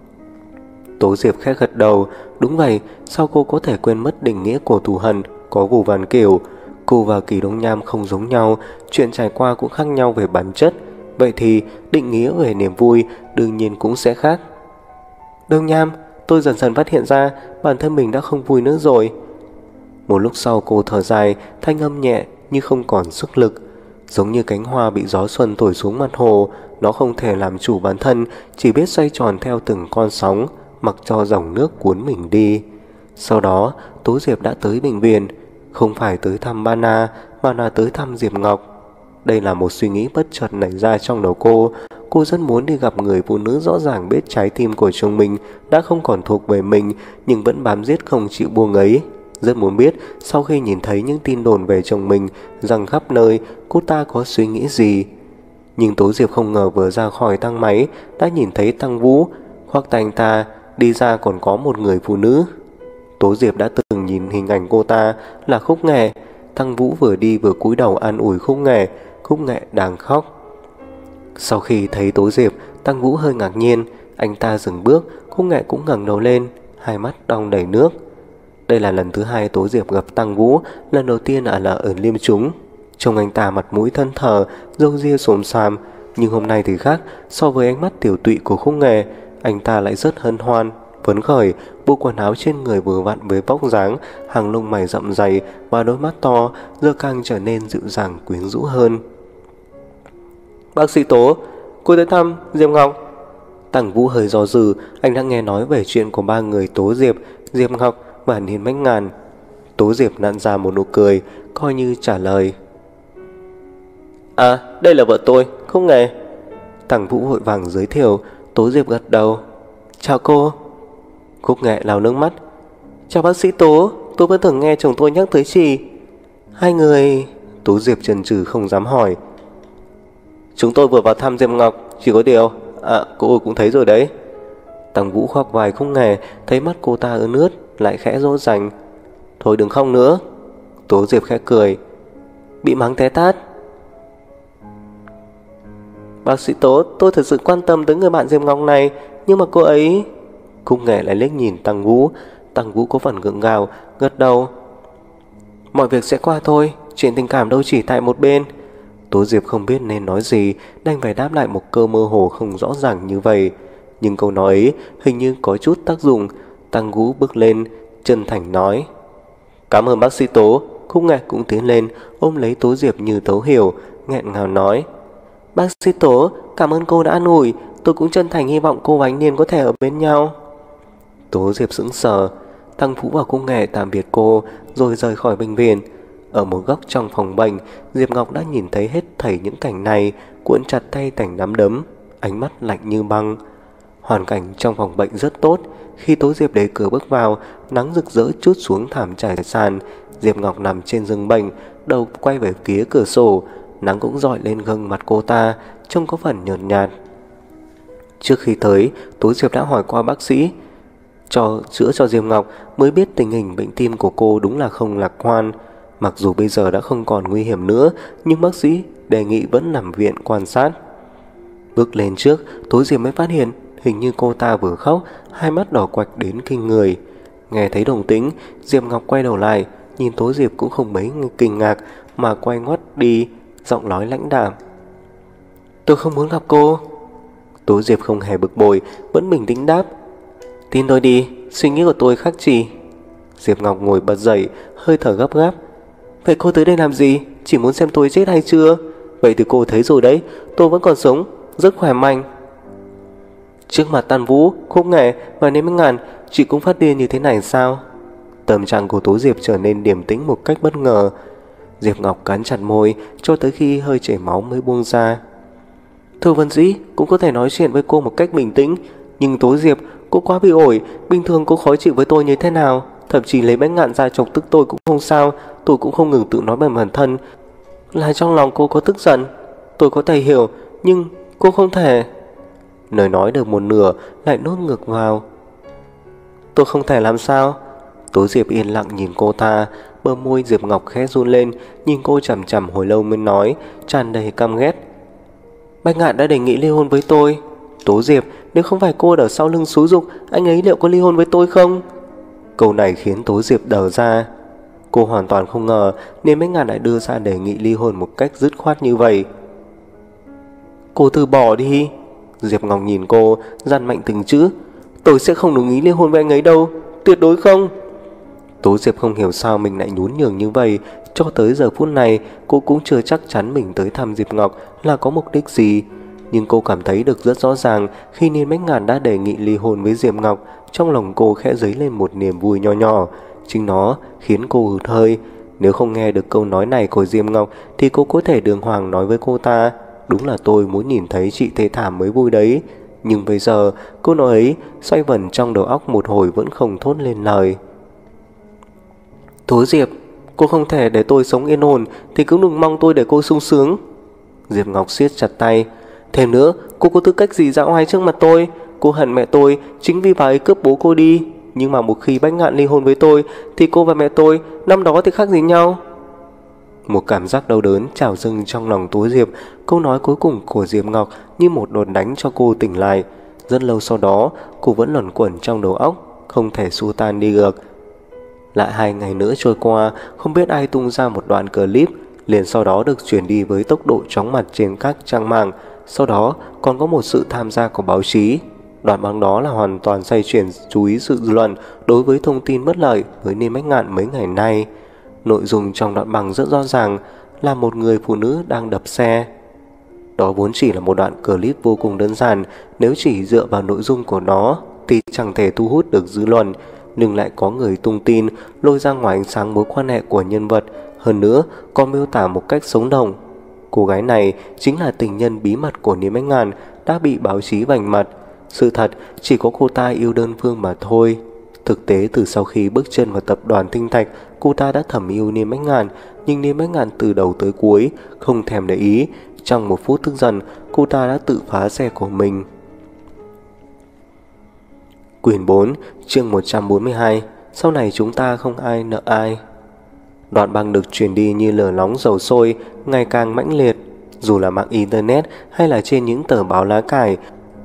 Tố Diệp khẽ gật đầu. Đúng vậy, sao cô có thể quên mất định nghĩa của thù hằn có vô vàn kiểu. Cô và Kỳ Đông Nham không giống nhau, chuyện trải qua cũng khác nhau về bản chất. Vậy thì định nghĩa về niềm vui đương nhiên cũng sẽ khác. Đông Nham, tôi dần dần phát hiện ra bản thân mình đã không vui nữa rồi. Một lúc sau cô thở dài, thanh âm nhẹ như không còn sức lực. Giống như cánh hoa bị gió xuân thổi xuống mặt hồ, nó không thể làm chủ bản thân, chỉ biết xoay tròn theo từng con sóng, mặc cho dòng nước cuốn mình đi. Sau đó Tố Diệp đã tới bệnh viện, không phải tới thăm Bana mà là tới thăm Diệp Ngọc. Đây là một suy nghĩ bất chợt nảy ra trong đầu cô. Cô rất muốn đi gặp người phụ nữ rõ ràng biết trái tim của chồng mình đã không còn thuộc về mình, nhưng vẫn bám giết không chịu buông ấy. Rất muốn biết sau khi nhìn thấy những tin đồn về chồng mình rằng khắp nơi, cô ta có suy nghĩ gì. Nhưng Tố Diệp không ngờ vừa ra khỏi thang máy đã nhìn thấy Tăng Vũ. Khoác tay anh ta đi ra còn có một người phụ nữ. Tố Diệp đã từng nhìn hình ảnh cô ta là Khúc Nghệ. Tăng Vũ vừa đi vừa cúi đầu an ủi Khúc Nghệ đang khóc. Sau khi thấy Tố Diệp, Tăng Vũ hơi ngạc nhiên, anh ta dừng bước, Khúc Nghệ cũng ngẩng đầu lên, hai mắt đong đầy nước. Đây là lần thứ hai Tố Diệp gặp Tăng Vũ, lần đầu tiên là ở Liêm Chúng. Trông anh ta mặt mũi thân thờ, râu ria xồm xoàm, nhưng hôm nay thì khác. So với ánh mắt tiểu tụy của Khúc Nghệ, anh ta lại rất hân hoan, phấn khởi. Bộ quần áo trên người vừa vặn với vóc dáng, hàng lông mày rậm dày và đôi mắt to giờ càng trở nên dịu dàng quyến rũ hơn. Bác sĩ Tố, cô tới thăm Diệp Ngọc. Tằng Vũ hơi do dự, anh đã nghe nói về chuyện của ba người Tố Diệp, Diệp Ngọc và Niên Bách Ngàn. Tố Diệp nặn ra một nụ cười, coi như trả lời. À, đây là vợ tôi, Khúc Nghệ. Tằng Vũ vội vàng giới thiệu. Tố Diệp gật đầu. Chào cô. Khúc Nghệ lau nước mắt. Chào bác sĩ Tố, tôi vẫn thường nghe chồng tôi nhắc tới chị. Hai người... Tố Diệp chần chừ không dám hỏi. Chúng tôi vừa vào thăm Diệp Ngọc, chỉ có điều... À, cô cũng thấy rồi đấy. Tằng Vũ khoác vai Khúc Nghệ, thấy mắt cô ta ướt ướt, lại khẽ dỗ dành. Thôi đừng khóc nữa. Tố Diệp khẽ cười. Bị mắng té tát. Bác sĩ Tố, tôi thật sự quan tâm tới người bạn Diệp Ngọc này, nhưng mà cô ấy... Khúc Nghệ lại liếc nhìn Tằng Vũ. Tằng Vũ có phần gượng gạo, gật đầu. Mọi việc sẽ qua thôi, chuyện tình cảm đâu chỉ tại một bên. Tố Diệp không biết nên nói gì, đành phải đáp lại một câu mơ hồ không rõ ràng như vậy. Nhưng câu nói ấy hình như có chút tác dụng. Tằng Vũ bước lên, chân thành nói. Cảm ơn bác sĩ Tố. Khúc Nghệ cũng tiến lên, ôm lấy Tố Diệp như thấu hiểu, nghẹn ngào nói. Bác sĩ Tố, cảm ơn cô đã an ủi. Tôi cũng chân thành hy vọng cô và anh Niên có thể ở bên nhau. Tố Diệp sững sờ. Tằng Vũ và Khúc Nghệ tạm biệt cô, rồi rời khỏi bệnh viện. Ở một góc trong phòng bệnh, Diệp Ngọc đã nhìn thấy hết thảy những cảnh này, cuộn chặt tay thành nắm đấm, ánh mắt lạnh như băng. Hoàn cảnh trong phòng bệnh rất tốt. Khi Tố Diệp đẩy cửa bước vào, nắng rực rỡ trút xuống thảm trải sàn. Diệp Ngọc nằm trên giường bệnh, đầu quay về phía cửa sổ. Nắng cũng rọi lên gương mặt cô ta, trông có phần nhợt nhạt. Trước khi tới, Tố Diệp đã hỏi qua bác sĩ chữa cho Diệp Ngọc, mới biết tình hình bệnh tim của cô đúng là không lạc quan. Mặc dù bây giờ đã không còn nguy hiểm nữa, nhưng bác sĩ đề nghị vẫn nằm viện quan sát. Bước lên trước, Tố Diệp mới phát hiện hình như cô ta vừa khóc, hai mắt đỏ quạch đến kinh người. Nghe thấy động tĩnh, Diệp Ngọc quay đầu lại, nhìn Tố Diệp cũng không mấy kinh ngạc mà quay ngoắt đi, giọng nói lãnh đạm. Tôi không muốn gặp cô. Tố Diệp không hề bực bội, vẫn bình tĩnh đáp. Tin tôi đi, suy nghĩ của tôi khác gì. Diệp Ngọc ngồi bật dậy, hơi thở gấp gáp. Vậy cô tới đây làm gì? Chỉ muốn xem tôi chết hay chưa? Vậy thì cô thấy rồi đấy, tôi vẫn còn sống, rất khỏe mạnh. Trước mặt Tằng Vũ, Khúc Nghệ và Niên Bách Ngàn, chị cũng phát điên như thế này sao? Tâm trạng của Tố Diệp trở nên điềm tĩnh một cách bất ngờ. Diệp Ngọc cắn chặt môi cho tới khi hơi chảy máu mới buông ra. Thư Vân Dĩ cũng có thể nói chuyện với cô một cách bình tĩnh, nhưng Tố Diệp, cô quá bị ổi. Bình thường cô khó chịu với tôi như thế nào, thậm chí lấy Bách Ngạn ra chọc tức tôi cũng không sao. Tôi cũng không ngừng tự nói với bản thân là trong lòng cô có tức giận. Tôi có thể hiểu, nhưng cô không thể. Lời nói được một nửa lại nuốt ngược vào. Tôi không thể làm sao? Tố Diệp yên lặng nhìn cô ta, bờ môi Diệp Ngọc khẽ run lên, nhìn cô chằm chằm hồi lâu mới nói, tràn đầy căm ghét. Bách Ngạn đã đề nghị ly hôn với tôi. Tố Diệp, nếu không phải cô ở sau lưng xúi giục, anh ấy liệu có ly hôn với tôi không? Câu này khiến Tố Diệp đờ ra. Cô hoàn toàn không ngờ Niên Bách Ngạn lại đưa ra đề nghị ly hôn một cách dứt khoát như vậy. Cô từ bỏ đi. Diệp Ngọc nhìn cô, dặn mạnh từng chữ. Tôi sẽ không đồng ý ly hôn với anh ấy đâu, tuyệt đối không. Tố Diệp không hiểu sao mình lại nhún nhường như vậy. Cho tới giờ phút này, cô cũng chưa chắc chắn mình tới thăm Diệp Ngọc là có mục đích gì. Nhưng cô cảm thấy được rất rõ ràng khi Niên Bách Ngạn đã đề nghị ly hôn với Diệp Ngọc, trong lòng cô khẽ dấy lên một niềm vui nho nhỏ. Chính nó khiến cô hụt hơi. Nếu không nghe được câu nói này của Diệp Ngọc thì cô có thể đường hoàng nói với cô ta, đúng là tôi muốn nhìn thấy chị thê thảm mới vui đấy. Nhưng bây giờ câu nói ấy xoay vần trong đầu óc một hồi vẫn không thốt lên lời. Tố Diệp, cô không thể để tôi sống yên ổn thì cũng đừng mong tôi để cô sung sướng. Diệp Ngọc siết chặt tay. Thêm nữa, cô có tư cách gì dạo oai trước mặt tôi? Cô hận mẹ tôi chính vì bà ấy cướp bố cô đi. Nhưng mà một khi Bách Ngạn ly hôn với tôi thì cô và mẹ tôi năm đó thì khác gì nhau? Một cảm giác đau đớn trào dâng trong lòng Tố Diệp. Câu nói cuối cùng của Diệp Ngọc như một đòn đánh cho cô tỉnh lại. Rất lâu sau đó cô vẫn luẩn quẩn trong đầu óc, không thể xua tan đi được. Lại 2 ngày nữa trôi qua, không biết ai tung ra một đoạn clip, liền sau đó được truyền đi với tốc độ chóng mặt trên các trang mạng. Sau đó còn có một sự tham gia của báo chí. Đoạn băng đó là hoàn toàn xoay chuyển chú ý sự dư luận đối với thông tin bất lợi với Niên Bách Ngạn mấy ngày nay. Nội dung trong đoạn băng rất rõ ràng là một người phụ nữ đang đập xe. Đó vốn chỉ là một đoạn clip vô cùng đơn giản, nếu chỉ dựa vào nội dung của nó thì chẳng thể thu hút được dư luận, nhưng lại có người tung tin lôi ra ngoài ánh sáng mối quan hệ của nhân vật, hơn nữa còn miêu tả một cách sống động. Cô gái này chính là tình nhân bí mật của Niêm Bách Ngạn, đã bị báo chí vành mặt. Sự thật chỉ có cô ta yêu đơn phương mà thôi. Thực tế từ sau khi bước chân vào tập đoàn Tinh Thạch, cô ta đã thầm yêu Niêm Bách Ngạn, nhưng Niêm Bách Ngạn từ đầu tới cuối không thèm để ý. Trong một phút tức giận, cô ta đã tự phá xe của mình. Quyển 4, chương 142. Sau này chúng ta không ai nợ ai. Đoạn băng được truyền đi như lửa nóng dầu sôi, ngày càng mãnh liệt. Dù là mạng internet hay là trên những tờ báo lá cải,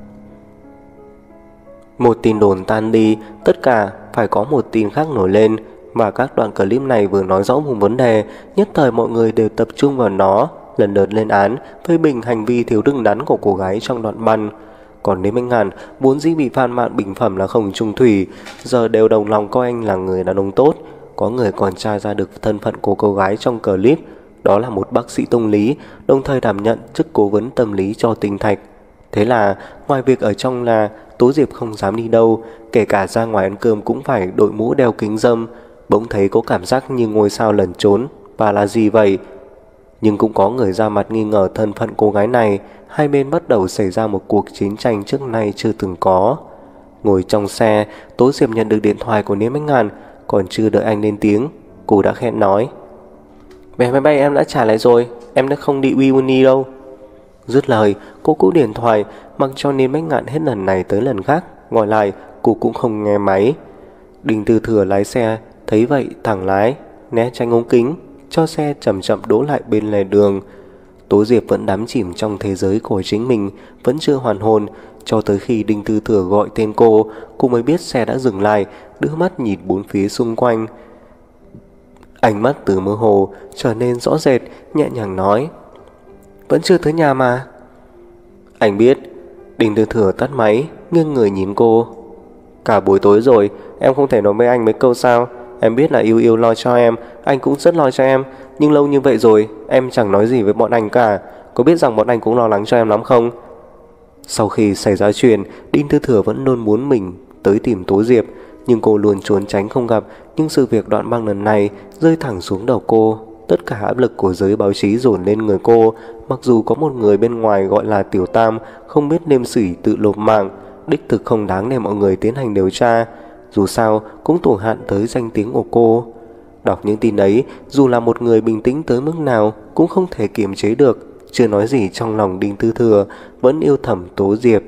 một tin đồn tan đi, tất cả phải có một tin khác nổi lên. Và các đoạn clip này vừa nói rõ một vấn đề, nhất thời mọi người đều tập trung vào nó, lần lượt lên án, phê bình hành vi thiếu đứng đắn của cô gái trong đoạn băng. Còn Niêm Bách Ngạn vốn dĩ bị fan mạng bình phẩm là không trung thủy, giờ đều đồng lòng coi anh là người đàn ông tốt. Có người còn tra ra được thân phận của cô gái trong clip, đó là một bác sĩ tâm lý, đồng thời đảm nhận chức cố vấn tâm lý cho Tinh Thạch. Thế là ngoài việc ở trong là Tố Diệp không dám đi đâu, kể cả ra ngoài ăn cơm cũng phải đội mũ đeo kính râm. Bỗng thấy có cảm giác như ngôi sao lẩn trốn, và là gì vậy? Nhưng cũng có người ra mặt nghi ngờ thân phận cô gái này. Hai bên bắt đầu xảy ra một cuộc chiến tranh trước nay chưa từng có. Ngồi trong xe, Tố Diệp nhận được điện thoại của Niêm Bách Ngạn. Còn chưa đợi anh lên tiếng, cô đã khẽ nói: vé máy bay em đã trả lại rồi, em đã không đi uy uni đâu. Dứt lời, cô cúp điện thoại, mặc cho Niêm Bách Ngạn hết lần này tới lần khác gọi lại, cô cũng không nghe máy. Đinh Tư Thừa lái xe thấy vậy thẳng lái, né tránh ống kính, cho xe chậm chậm đỗ lại bên lề đường. Tố Diệp vẫn đắm chìm trong thế giới của chính mình, vẫn chưa hoàn hồn, cho tới khi Đinh Tư Thừa gọi tên cô mới biết xe đã dừng lại, đưa mắt nhìn bốn phía xung quanh. Ánh mắt từ mơ hồ trở nên rõ rệt, nhẹ nhàng nói: vẫn chưa tới nhà mà. Anh biết. Đinh Tư Thừa tắt máy, nghiêng người nhìn cô. Cả buổi tối rồi, em không thể nói với anh mấy câu sao? Em biết là yêu yêu lo cho em, anh cũng rất lo cho em, nhưng lâu như vậy rồi em chẳng nói gì với bọn anh cả. Có biết rằng bọn anh cũng lo lắng cho em lắm không? Sau khi xảy ra chuyện, Đinh Tư Thừa vẫn luôn muốn mình tới tìm Tố Diệp, nhưng cô luôn trốn tránh không gặp. Nhưng sự việc đoạn băng lần này rơi thẳng xuống đầu cô. Tất cả áp lực của giới báo chí dồn lên người cô. Mặc dù có một người bên ngoài gọi là Tiểu Tam không biết nêm sỉ tự lột mạng, đích thực không đáng để mọi người tiến hành điều tra. Dù sao cũng tổn hại tới danh tiếng của cô. Đọc những tin ấy, dù là một người bình tĩnh tới mức nào cũng không thể kiềm chế được. Chưa nói gì trong lòng Đinh Tư Thừa vẫn yêu thầm Tố Diệp.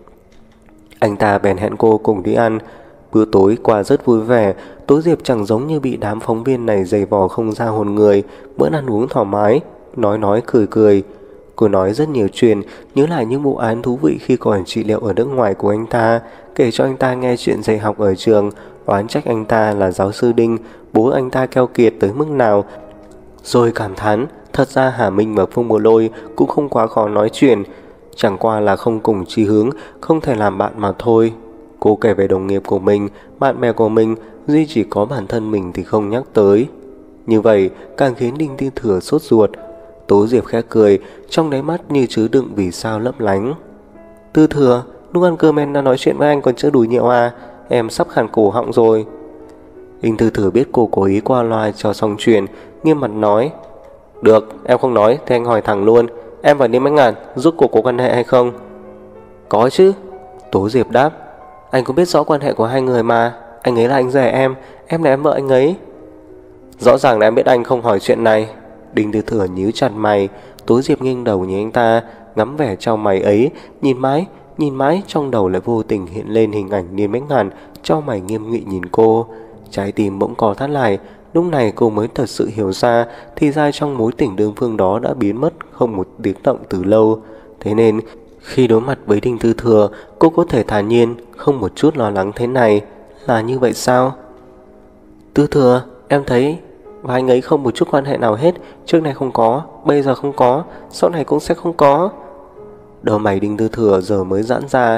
Anh ta bèn hẹn cô cùng đi ăn. Bữa tối qua rất vui vẻ. Tố Diệp chẳng giống như bị đám phóng viên này giày vò không ra hồn người, bữa ăn uống thoải mái, nói cười cười. Cô nói rất nhiều chuyện, nhớ lại những vụ án thú vị khi còn trị liệu ở nước ngoài của anh ta, kể cho anh ta nghe chuyện dạy học ở trường, oán trách anh ta là giáo sư Đinh, bố anh ta keo kiệt tới mức nào. Rồi cảm thán, thật ra Hà Minh và Phương Bồ Lôi cũng không quá khó nói chuyện, chẳng qua là không cùng chí hướng, không thể làm bạn mà thôi. Cô kể về đồng nghiệp của mình, bạn bè của mình, duy chỉ có bản thân mình thì không nhắc tới. Như vậy càng khiến Đinh Tư Thừa sốt ruột. Tố Diệp khẽ cười, trong đáy mắt như chứa đựng vì sao lấp lánh. Tư Thừa, lúc ăn cơm em đã nói chuyện với anh còn chưa đủ nhiều à? Em sắp khàn cổ họng rồi. Đinh Tư Thừa biết cô cố ý qua loa cho xong chuyện, nghiêm mặt nói: được, em không nói thì anh hỏi thẳng luôn, em và Niêm Bách Ngạn rốt cuộc có quan hệ hay không? Có chứ. Tố Diệp đáp. Anh cũng biết rõ quan hệ của hai người mà. Anh ấy là anh rể em là em vợ anh ấy. Rõ ràng là em biết anh không hỏi chuyện này. Đinh Tư Thừa nhíu chặt mày. Tố Diệp nghiêng đầu nhìn anh ta, ngắm vẻ trong mày ấy, nhìn mãi trong đầu lại vô tình hiện lên hình ảnh Niêm Bách Ngạn cho mày nghiêm nghị nhìn cô. Trái tim bỗng co thắt lại. Lúc này cô mới thật sự hiểu ra, thì ra trong mối tình đơn phương đó đã biến mất không một tiếng động từ lâu. Thế nên khi đối mặt với Đinh Tư Thừa, cô có thể thản nhiên, không một chút lo lắng thế này. Là như vậy sao? Tư Thừa, em thấy và anh ấy không một chút quan hệ nào hết. Trước này không có, bây giờ không có, sau này cũng sẽ không có. Đầu mày Đinh Tư Thừa giờ mới giãn ra.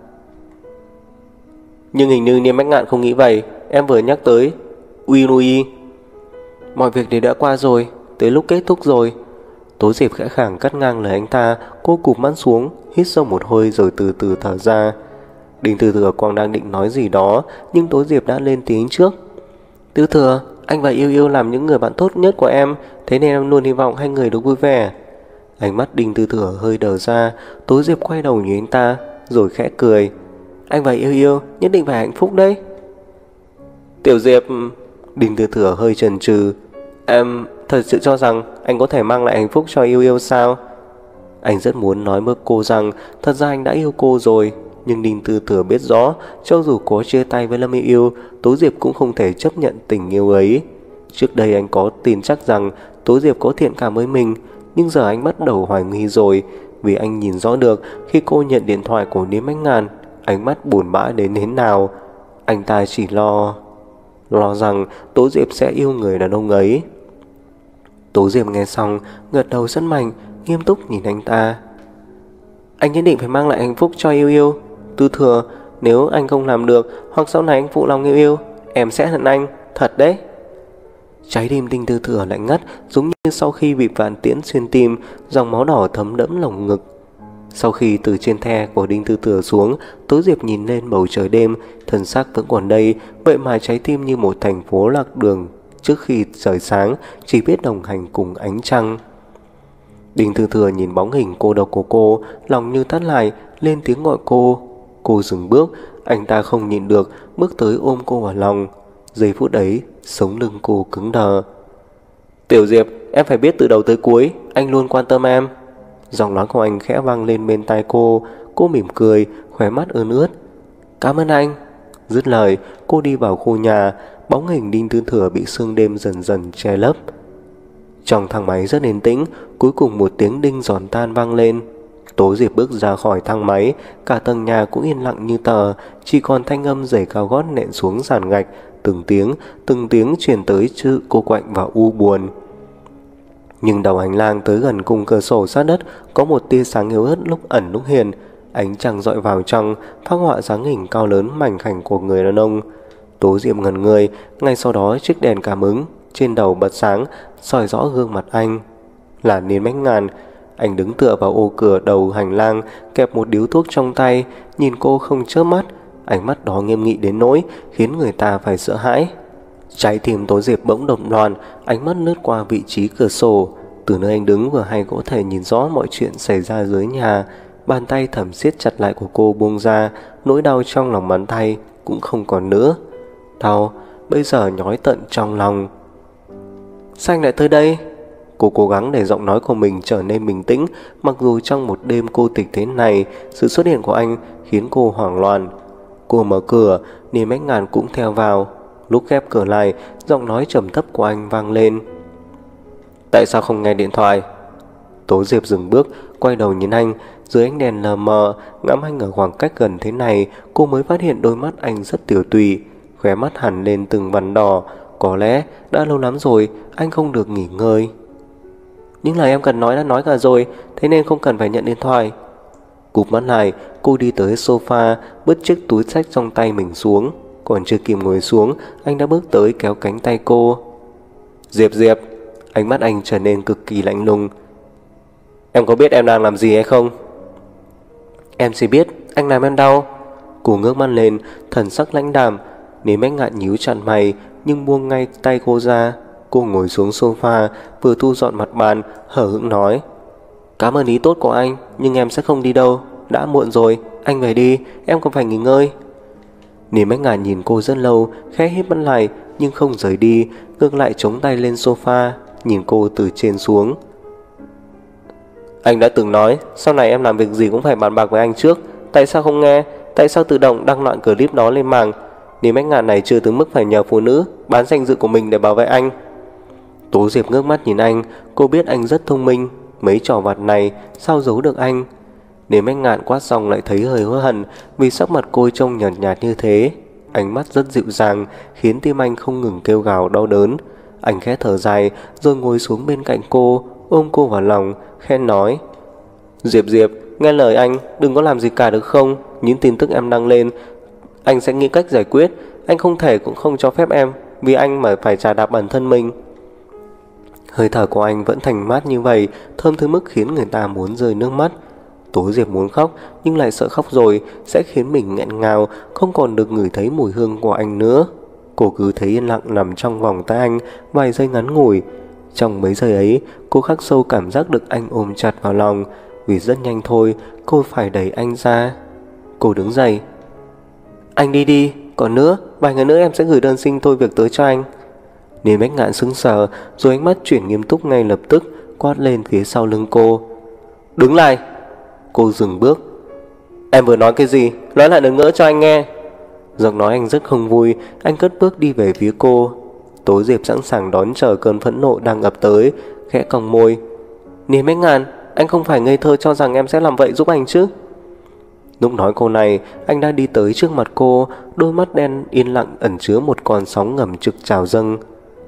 Nhưng hình như Niêm Bách Ngạn không nghĩ vậy. Em vừa nhắc tới Uy Nui. Mọi việc đều đã qua rồi, tới lúc kết thúc rồi. Tố Diệp khẽ khàng cắt ngang lời anh ta. Cô cụp mắt xuống, hít sâu một hơi rồi từ từ thở ra. Đinh Tư Thừa còn đang định nói gì đó, nhưng Tố Diệp đã lên tiếng trước. Tư Thừa, anh và Yêu Yêu làm những người bạn tốt nhất của em, thế nên em luôn hy vọng hai người được vui vẻ. Ánh mắt Đinh Tư Thừa hơi đờ ra. Tố Diệp quay đầu nhìn anh ta rồi khẽ cười. Anh và Yêu Yêu nhất định phải hạnh phúc đấy. Tiểu Diệp, Đinh Tư Thừa hơi chần chừ. Em thật sự cho rằng anh có thể mang lại hạnh phúc cho Yêu Yêu sao? Anh rất muốn nói với cô rằng thật ra anh đã yêu cô rồi, nhưng Đinh Tư Thừa biết rõ cho dù có chia tay với Lâm Yêu Yêu, Tố Diệp cũng không thể chấp nhận tình yêu ấy. Trước đây anh có tin chắc rằng Tố Diệp có thiện cảm với mình, nhưng giờ anh bắt đầu hoài nghi rồi, vì anh nhìn rõ được khi cô nhận điện thoại của Niêm Bách Ngàn, ánh mắt buồn bã đến thế nào. Anh ta chỉ lo rằng Tố Diệp sẽ yêu người đàn ông ấy. Tố Diệp nghe xong gật đầu rất mạnh, nghiêm túc nhìn anh ta. Anh nhất định phải mang lại hạnh phúc cho Yêu Yêu. Tư Thừa, nếu anh không làm được, hoặc sau này anh phụ lòng Yêu Yêu, em sẽ hận anh, thật đấy. Trái tim Đinh Tư Thừa lạnh ngắt, giống như sau khi bị vạn tiễn xuyên tim, dòng máu đỏ thấm đẫm lồng ngực. Sau khi từ trên xe của Đinh Tư Thừa xuống, Tố Diệp nhìn lên bầu trời đêm, thân xác vẫn còn đây, vậy mà trái tim như một thành phố lạc đường trước khi trời sáng, chỉ biết đồng hành cùng ánh trăng. Đinh Tư Thừa nhìn bóng hình cô độc của cô, lòng như thắt lại, lên tiếng gọi cô. Cô dừng bước, anh ta không nhịn được, bước tới ôm cô vào lòng. Giây phút ấy, sống lưng cô cứng đờ. Tiểu Diệp, em phải biết từ đầu tới cuối, anh luôn quan tâm em. Giọng nói của anh khẽ vang lên bên tai cô. Cô mỉm cười, khóe mắt ươn ướt. Cảm ơn anh. Dứt lời, cô đi vào khu nhà. Bóng hình Đinh Tư Thừa bị sương đêm dần dần che lấp. Trong thang máy rất yên tĩnh. Cuối cùng một tiếng đinh giòn tan vang lên. Tố Diệp bước ra khỏi thang máy. Cả tầng nhà cũng yên lặng như tờ, chỉ còn thanh âm giày cao gót nện xuống sàn gạch. Từng tiếng truyền tới chữ cô quạnh và u buồn. Nhưng đầu hành lang tới gần cùng cửa sổ sát đất có một tia sáng yếu ớt lúc ẩn lúc hiện. Ánh trăng dọi vào trong, phác họa dáng hình cao lớn mảnh khảnh của người đàn ông. Tố Diệp ngẩn người. Ngay sau đó chiếc đèn cảm ứng trên đầu bật sáng, soi rõ gương mặt anh. Là Niên Bách Ngàn. Anh đứng tựa vào ô cửa đầu hành lang, kẹp một điếu thuốc trong tay, nhìn cô không chớp mắt. Ánh mắt đó nghiêm nghị đến nỗi khiến người ta phải sợ hãi. Trái tim Tố Diệp bỗng đập loạn, ánh mắt lướt qua vị trí cửa sổ. Từ nơi anh đứng vừa hay có thể nhìn rõ mọi chuyện xảy ra dưới nhà. Bàn tay thầm siết chặt lại của cô buông ra, nỗi đau trong lòng bàn tay cũng không còn nữa. Đau bây giờ nhói tận trong lòng. Sao anh lại tới đây? Cô cố gắng để giọng nói của mình trở nên bình tĩnh, mặc dù trong một đêm cô tịch thế này, sự xuất hiện của anh khiến cô hoảng loạn. Cô mở cửa, Niên Bách Ngàn cũng theo vào. Lúc khép cửa lại, giọng nói trầm thấp của anh vang lên. Tại sao không nghe điện thoại? Tố Diệp dừng bước, quay đầu nhìn anh. Dưới ánh đèn lờ mờ, ngắm anh ở khoảng cách gần thế này, cô mới phát hiện đôi mắt anh rất tiểu tụy, khóe mắt hằn lên từng vằn đỏ. Có lẽ đã lâu lắm rồi anh không được nghỉ ngơi. Những lời em cần nói đã nói cả rồi, thế nên không cần phải nhận điện thoại. Cụp mắt lại, cô đi tới sofa, bứt chiếc túi xách trong tay mình xuống. Còn chưa kịp ngồi xuống, anh đã bước tới kéo cánh tay cô. Diệp Diệp. Ánh mắt anh trở nên cực kỳ lạnh lùng. Em có biết em đang làm gì hay không? Em chỉ biết anh làm em đau. Cô ngước mắt lên, thần sắc lãnh đạm. Niên Bách Ngạn nhíu chặt mày, nhưng buông ngay tay cô ra. Cô ngồi xuống sofa, vừa thu dọn mặt bàn, hở hững nói. Cảm ơn ý tốt của anh, nhưng em sẽ không đi đâu. Đã muộn rồi, anh về đi, em còn phải nghỉ ngơi. Niên Bách Ngạn nhìn cô rất lâu, khẽ híp mắt lại, nhưng không rời đi, ngược lại chống tay lên sofa, nhìn cô từ trên xuống. Anh đã từng nói, sau này em làm việc gì cũng phải bàn bạc với anh trước. Tại sao không nghe? Tại sao tự động đăng loạn clip đó lên mạng? Niên Bách Ngạn này chưa từng mức phải nhờ phụ nữ bán danh dự của mình để bảo vệ anh. Tố Diệp ngước mắt nhìn anh. Cô biết anh rất thông minh, mấy trò vặt này sao giấu được anh. Niên Bách Ngạn quát xong lại thấy hơi hối hận, vì sắc mặt cô trông nhợt nhạt như thế. Ánh mắt rất dịu dàng, khiến tim anh không ngừng kêu gào đau đớn. Anh khẽ thở dài, rồi ngồi xuống bên cạnh cô, ôm cô vào lòng, khẽ nói. Diệp Diệp, nghe lời anh, đừng có làm gì cả được không? Những tin tức em đăng lên, anh sẽ nghĩ cách giải quyết. Anh không thể cũng không cho phép em, vì anh mà phải trả đạp bản thân mình. Hơi thở của anh vẫn thành mát như vậy, thơm tới mức khiến người ta muốn rơi nước mắt. Tố Diệp muốn khóc nhưng lại sợ khóc rồi sẽ khiến mình nghẹn ngào, không còn được ngửi thấy mùi hương của anh nữa. Cô cứ thấy yên lặng nằm trong vòng tay anh vài giây ngắn ngủi. Trong mấy giây ấy, cô khắc sâu cảm giác được anh ôm chặt vào lòng. Vì rất nhanh thôi, cô phải đẩy anh ra. Cô đứng dậy. Anh đi đi, còn nữa, vài ngày nữa em sẽ gửi đơn xin thôi việc tới cho anh. Niên Bách Ngạn sững sờ, rồi ánh mắt chuyển nghiêm túc ngay lập tức, quát lên phía sau lưng cô. Đứng lại. Cô dừng bước. Em vừa nói cái gì? Nói lại lần nữa cho anh nghe. Giọng nói anh rất không vui, anh cất bước đi về phía cô. Tố Diệp sẵn sàng đón chờ cơn phẫn nộ đang ập tới, khẽ cong môi. Niên Bách Ngạn, anh không phải ngây thơ cho rằng em sẽ làm vậy giúp anh chứ? Lúc nói câu này, anh đã đi tới trước mặt cô, đôi mắt đen yên lặng ẩn chứa một con sóng ngầm trực trào dâng.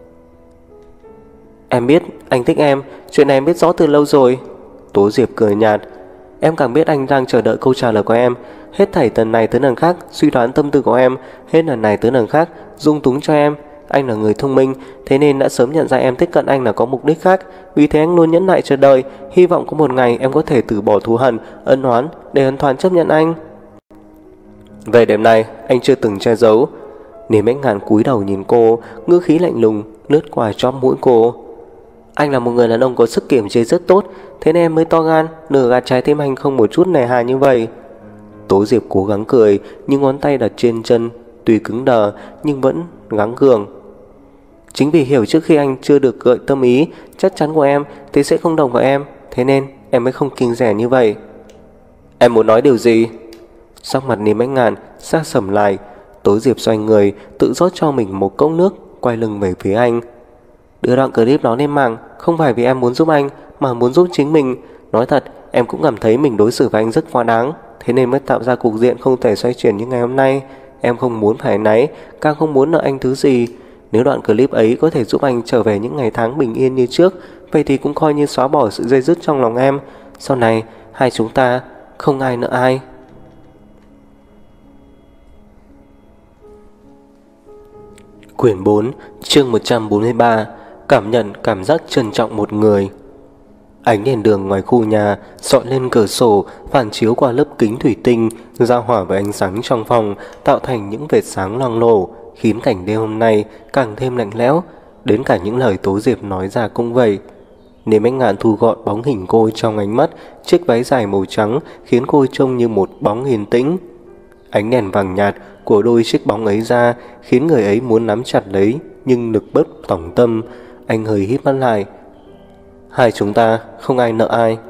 Em biết, anh thích em, chuyện này em biết rõ từ lâu rồi. Tố Diệp cười nhạt. Em càng biết anh đang chờ đợi câu trả lời của em. Hết thảy lần này tới lần khác suy đoán tâm tư của em, hết lần này tới lần khác dung túng cho em. Anh là người thông minh, thế nên đã sớm nhận ra em tiếp cận anh là có mục đích khác. Vì thế anh luôn nhẫn nại chờ đợi, hy vọng có một ngày em có thể từ bỏ thù hằn, ân oán để hoàn toàn chấp nhận anh. Về đêm nay, anh chưa từng che giấu. Niên Bách Ngạn cúi đầu nhìn cô, ngữ khí lạnh lùng lướt qua chóp mũi cô. Anh là một người đàn ông có sức kiềm chế rất tốt, thế nên em mới to gan, nửa gạt trái tim anh không một chút nề hà như vậy. Tố Diệp cố gắng cười, nhưng ngón tay đặt trên chân, tuy cứng đờ nhưng vẫn gắng gượng. Chính vì hiểu trước khi anh chưa được gợi tâm ý chắc chắn của em thì sẽ không đồng vào em, thế nên em mới không kiêng dè như vậy. Em muốn nói điều gì? Sắc mặt Niên Bách Ngạn xa sầm lại. Tố Diệp xoay người, tự rót cho mình một cốc nước, quay lưng về phía anh. Đưa đoạn clip đó lên mạng không phải vì em muốn giúp anh, mà muốn giúp chính mình. Nói thật, em cũng cảm thấy mình đối xử với anh rất quá đáng, thế nên mới tạo ra cục diện không thể xoay chuyển như ngày hôm nay. Em không muốn phải náy, càng không muốn nợ anh thứ gì. Nếu đoạn clip ấy có thể giúp anh trở về những ngày tháng bình yên như trước, vậy thì cũng coi như xóa bỏ sự dây dứt trong lòng em. Sau này, hai chúng ta không ai nợ ai. Quyển 4, chương 143. Cảm nhận cảm giác trân trọng một người. Ánh đèn đường ngoài khu nhà dọi lên cửa sổ, phản chiếu qua lớp kính thủy tinh, giao hòa với ánh sáng trong phòng, tạo thành những vệt sáng loang lổ, khiến cảnh đêm hôm nay càng thêm lạnh lẽo. Đến cả những lời Tố Diệp nói ra cũng vậy. Niên Bách Ngạn thu gọn bóng hình cô trong ánh mắt, chiếc váy dài màu trắng khiến cô trông như một bóng yên tĩnh. Ánh đèn vàng nhạt của đôi chiếc bóng ấy ra khiến người ấy muốn nắm chặt lấy, nhưng lực bất tòng tâm. Anh hơi híp mắt lại. Hai chúng ta không ai nợ ai.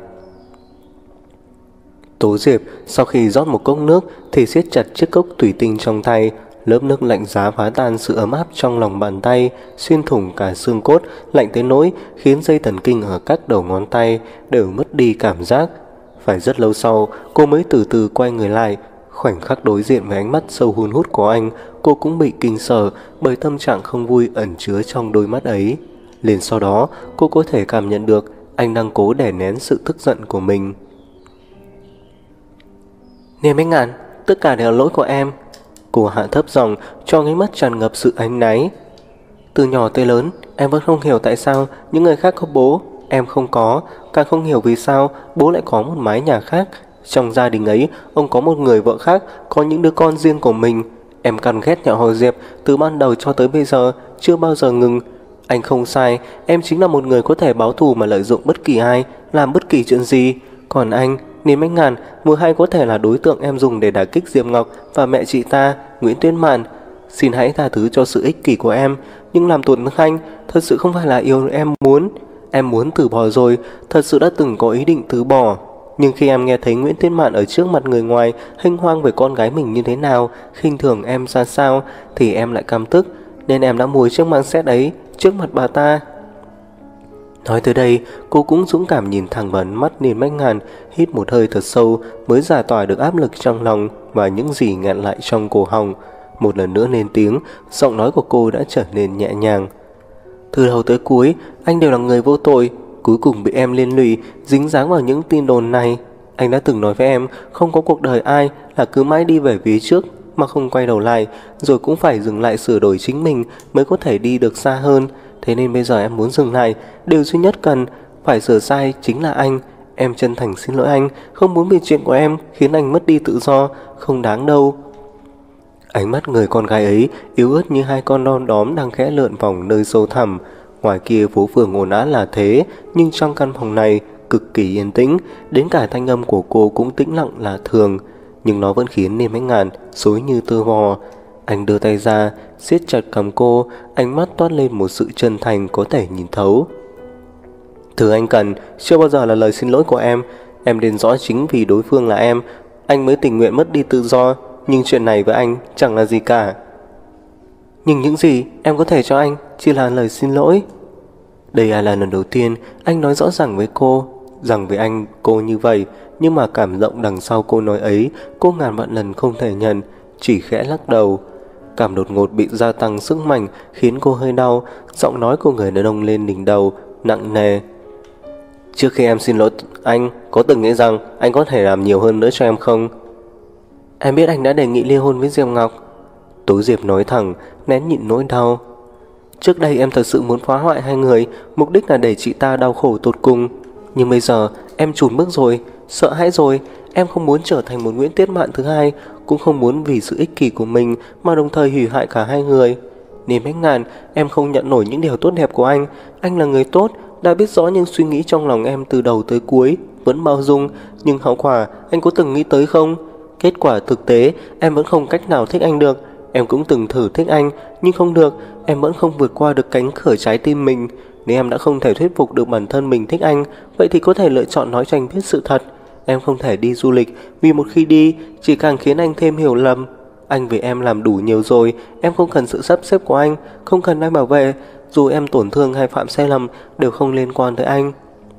Tố Diệp sau khi rót một cốc nước thì siết chặt chiếc cốc thủy tinh trong tay. Lớp nước lạnh giá phá tan sự ấm áp trong lòng bàn tay, xuyên thủng cả xương cốt, lạnh tới nỗi khiến dây thần kinh ở các đầu ngón tay đều mất đi cảm giác. Phải rất lâu sau, cô mới từ từ quay người lại. Khoảnh khắc đối diện với ánh mắt sâu hun hút của anh, cô cũng bị kinh sợ bởi tâm trạng không vui ẩn chứa trong đôi mắt ấy. Liền sau đó, cô có thể cảm nhận được anh đang cố đè nén sự tức giận của mình. Niên Bách Ngạn, tất cả đều là lỗi của em. Cô hạ thấp giọng, cho ánh mắt tràn ngập sự áy náy. Từ nhỏ tới lớn, em vẫn không hiểu tại sao những người khác có bố, em không có, càng không hiểu vì sao bố lại có một mái nhà khác. Trong gia đình ấy, ông có một người vợ khác, có những đứa con riêng của mình. Em căm ghét nhà họ Diệp từ ban đầu cho tới bây giờ, chưa bao giờ ngừng. Anh không sai, em chính là một người có thể báo thù mà lợi dụng bất kỳ ai, làm bất kỳ chuyện gì. Còn anh, Niên Bách Ngạn, vừa hay có thể là đối tượng em dùng để đả kích Diệp Ngọc và mẹ chị ta, Nguyễn Tuyên Mạn. Xin hãy tha thứ cho sự ích kỷ của em, nhưng làm tổn thương anh thật sự không phải là yêu em muốn. Em muốn từ bỏ rồi, thật sự đã từng có ý định từ bỏ. Nhưng khi em nghe thấy Nguyễn Tuyên Mạn ở trước mặt người ngoài hênh hoang về con gái mình như thế nào, khinh thường em ra sao, thì em lại căm tức, nên em đã mua chiếc mang xét ấy trước mặt bà ta. Nói tới đây, cô cũng dũng cảm nhìn thẳng vào mắt Niên Bách Ngạn, hít một hơi thật sâu mới giải tỏa được áp lực trong lòng và những gì nghẹn lại trong cổ họng. Một lần nữa lên tiếng, giọng nói của cô đã trở nên nhẹ nhàng. Từ đầu tới cuối, anh đều là người vô tội, cuối cùng bị em liên lụy, dính dáng vào những tin đồn này. Anh đã từng nói với em, không có cuộc đời ai là cứ mãi đi về phía trước mà không quay đầu lại, rồi cũng phải dừng lại sửa đổi chính mình mới có thể đi được xa hơn. Thế nên bây giờ em muốn dừng lại. Điều duy nhất cần phải sửa sai chính là anh. Em chân thành xin lỗi anh, không muốn vì chuyện của em khiến anh mất đi tự do. Không đáng đâu. Ánh mắt người con gái ấy yếu ớt như hai con đom đóm đang khẽ lượn vòng nơi sâu thẳm. Ngoài kia phố phường ồn ào là thế, nhưng trong căn phòng này cực kỳ yên tĩnh, đến cả thanh âm của cô cũng tĩnh lặng là thường. Nhưng nó vẫn khiến Niêm Ánh Ngàn xối như tơ vò. Anh đưa tay ra, siết chặt cầm cô, ánh mắt toát lên một sự chân thành có thể nhìn thấu. Thứ anh cần chưa bao giờ là lời xin lỗi của em. Em nên rõ chính vì đối phương là em, anh mới tình nguyện mất đi tự do. Nhưng chuyện này với anh chẳng là gì cả. Nhưng những gì em có thể cho anh chỉ là lời xin lỗi. Đây là lần đầu tiên anh nói rõ ràng với cô rằng với anh cô như vậy. Nhưng mà cảm động đằng sau câu nói ấy cô ngàn vạn lần không thể nhận, chỉ khẽ lắc đầu. Cảm đột ngột bị gia tăng sức mạnh khiến cô hơi đau. Giọng nói của người đàn ông lên đỉnh đầu nặng nề. Trước khi em xin lỗi anh, có từng nghĩ rằng anh có thể làm nhiều hơn nữa cho em không? Em biết anh đã đề nghị ly hôn với Diệp Ngọc. Tố Diệp nói thẳng, nén nhịn nỗi đau. Trước đây em thật sự muốn phá hoại hai người, mục đích là để chị ta đau khổ tột cùng. Nhưng bây giờ em chùn bước rồi, sợ hãi rồi. Em không muốn trở thành một Nguyễn Tiết Mạn thứ hai, cũng không muốn vì sự ích kỷ của mình mà đồng thời hủy hại cả hai người. Niềm Ánh Ngàn, em không nhận nổi những điều tốt đẹp của anh. Anh là người tốt, đã biết rõ những suy nghĩ trong lòng em từ đầu tới cuối, vẫn bao dung. Nhưng hậu quả anh có từng nghĩ tới không? Kết quả thực tế em vẫn không cách nào thích anh được. Em cũng từng thử thích anh, nhưng không được. Em vẫn không vượt qua được cánh cửa trái tim mình. Nếu em đã không thể thuyết phục được bản thân mình thích anh, vậy thì có thể lựa chọn nói cho anh biết sự thật. Em không thể đi du lịch, vì một khi đi chỉ càng khiến anh thêm hiểu lầm. Anh vì em làm đủ nhiều rồi. Em không cần sự sắp xếp của anh, không cần ai bảo vệ. Dù em tổn thương hay phạm sai lầm đều không liên quan tới anh.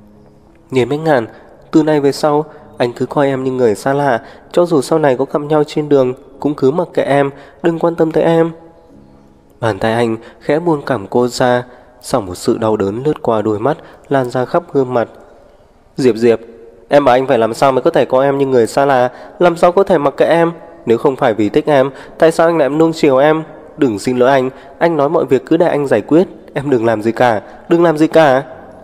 Niềm Ánh Ngàn, từ nay về sau anh cứ coi em như người xa lạ. Cho dù sau này có gặp nhau trên đường cũng cứ mặc kệ em, đừng quan tâm tới em. Bàn tay anh khẽ buông cằm cô ra. Sau một sự đau đớn lướt qua đôi mắt, lan ra khắp gương mặt. Diệp Diệp, em bảo anh phải làm sao mới có thể coi em như người xa lạ, làm sao có thể mặc kệ em. Nếu không phải vì thích em, tại sao anh lại nuông chiều em? Đừng xin lỗi anh nói mọi việc cứ để anh giải quyết. Em đừng làm gì cả, đừng làm gì cả.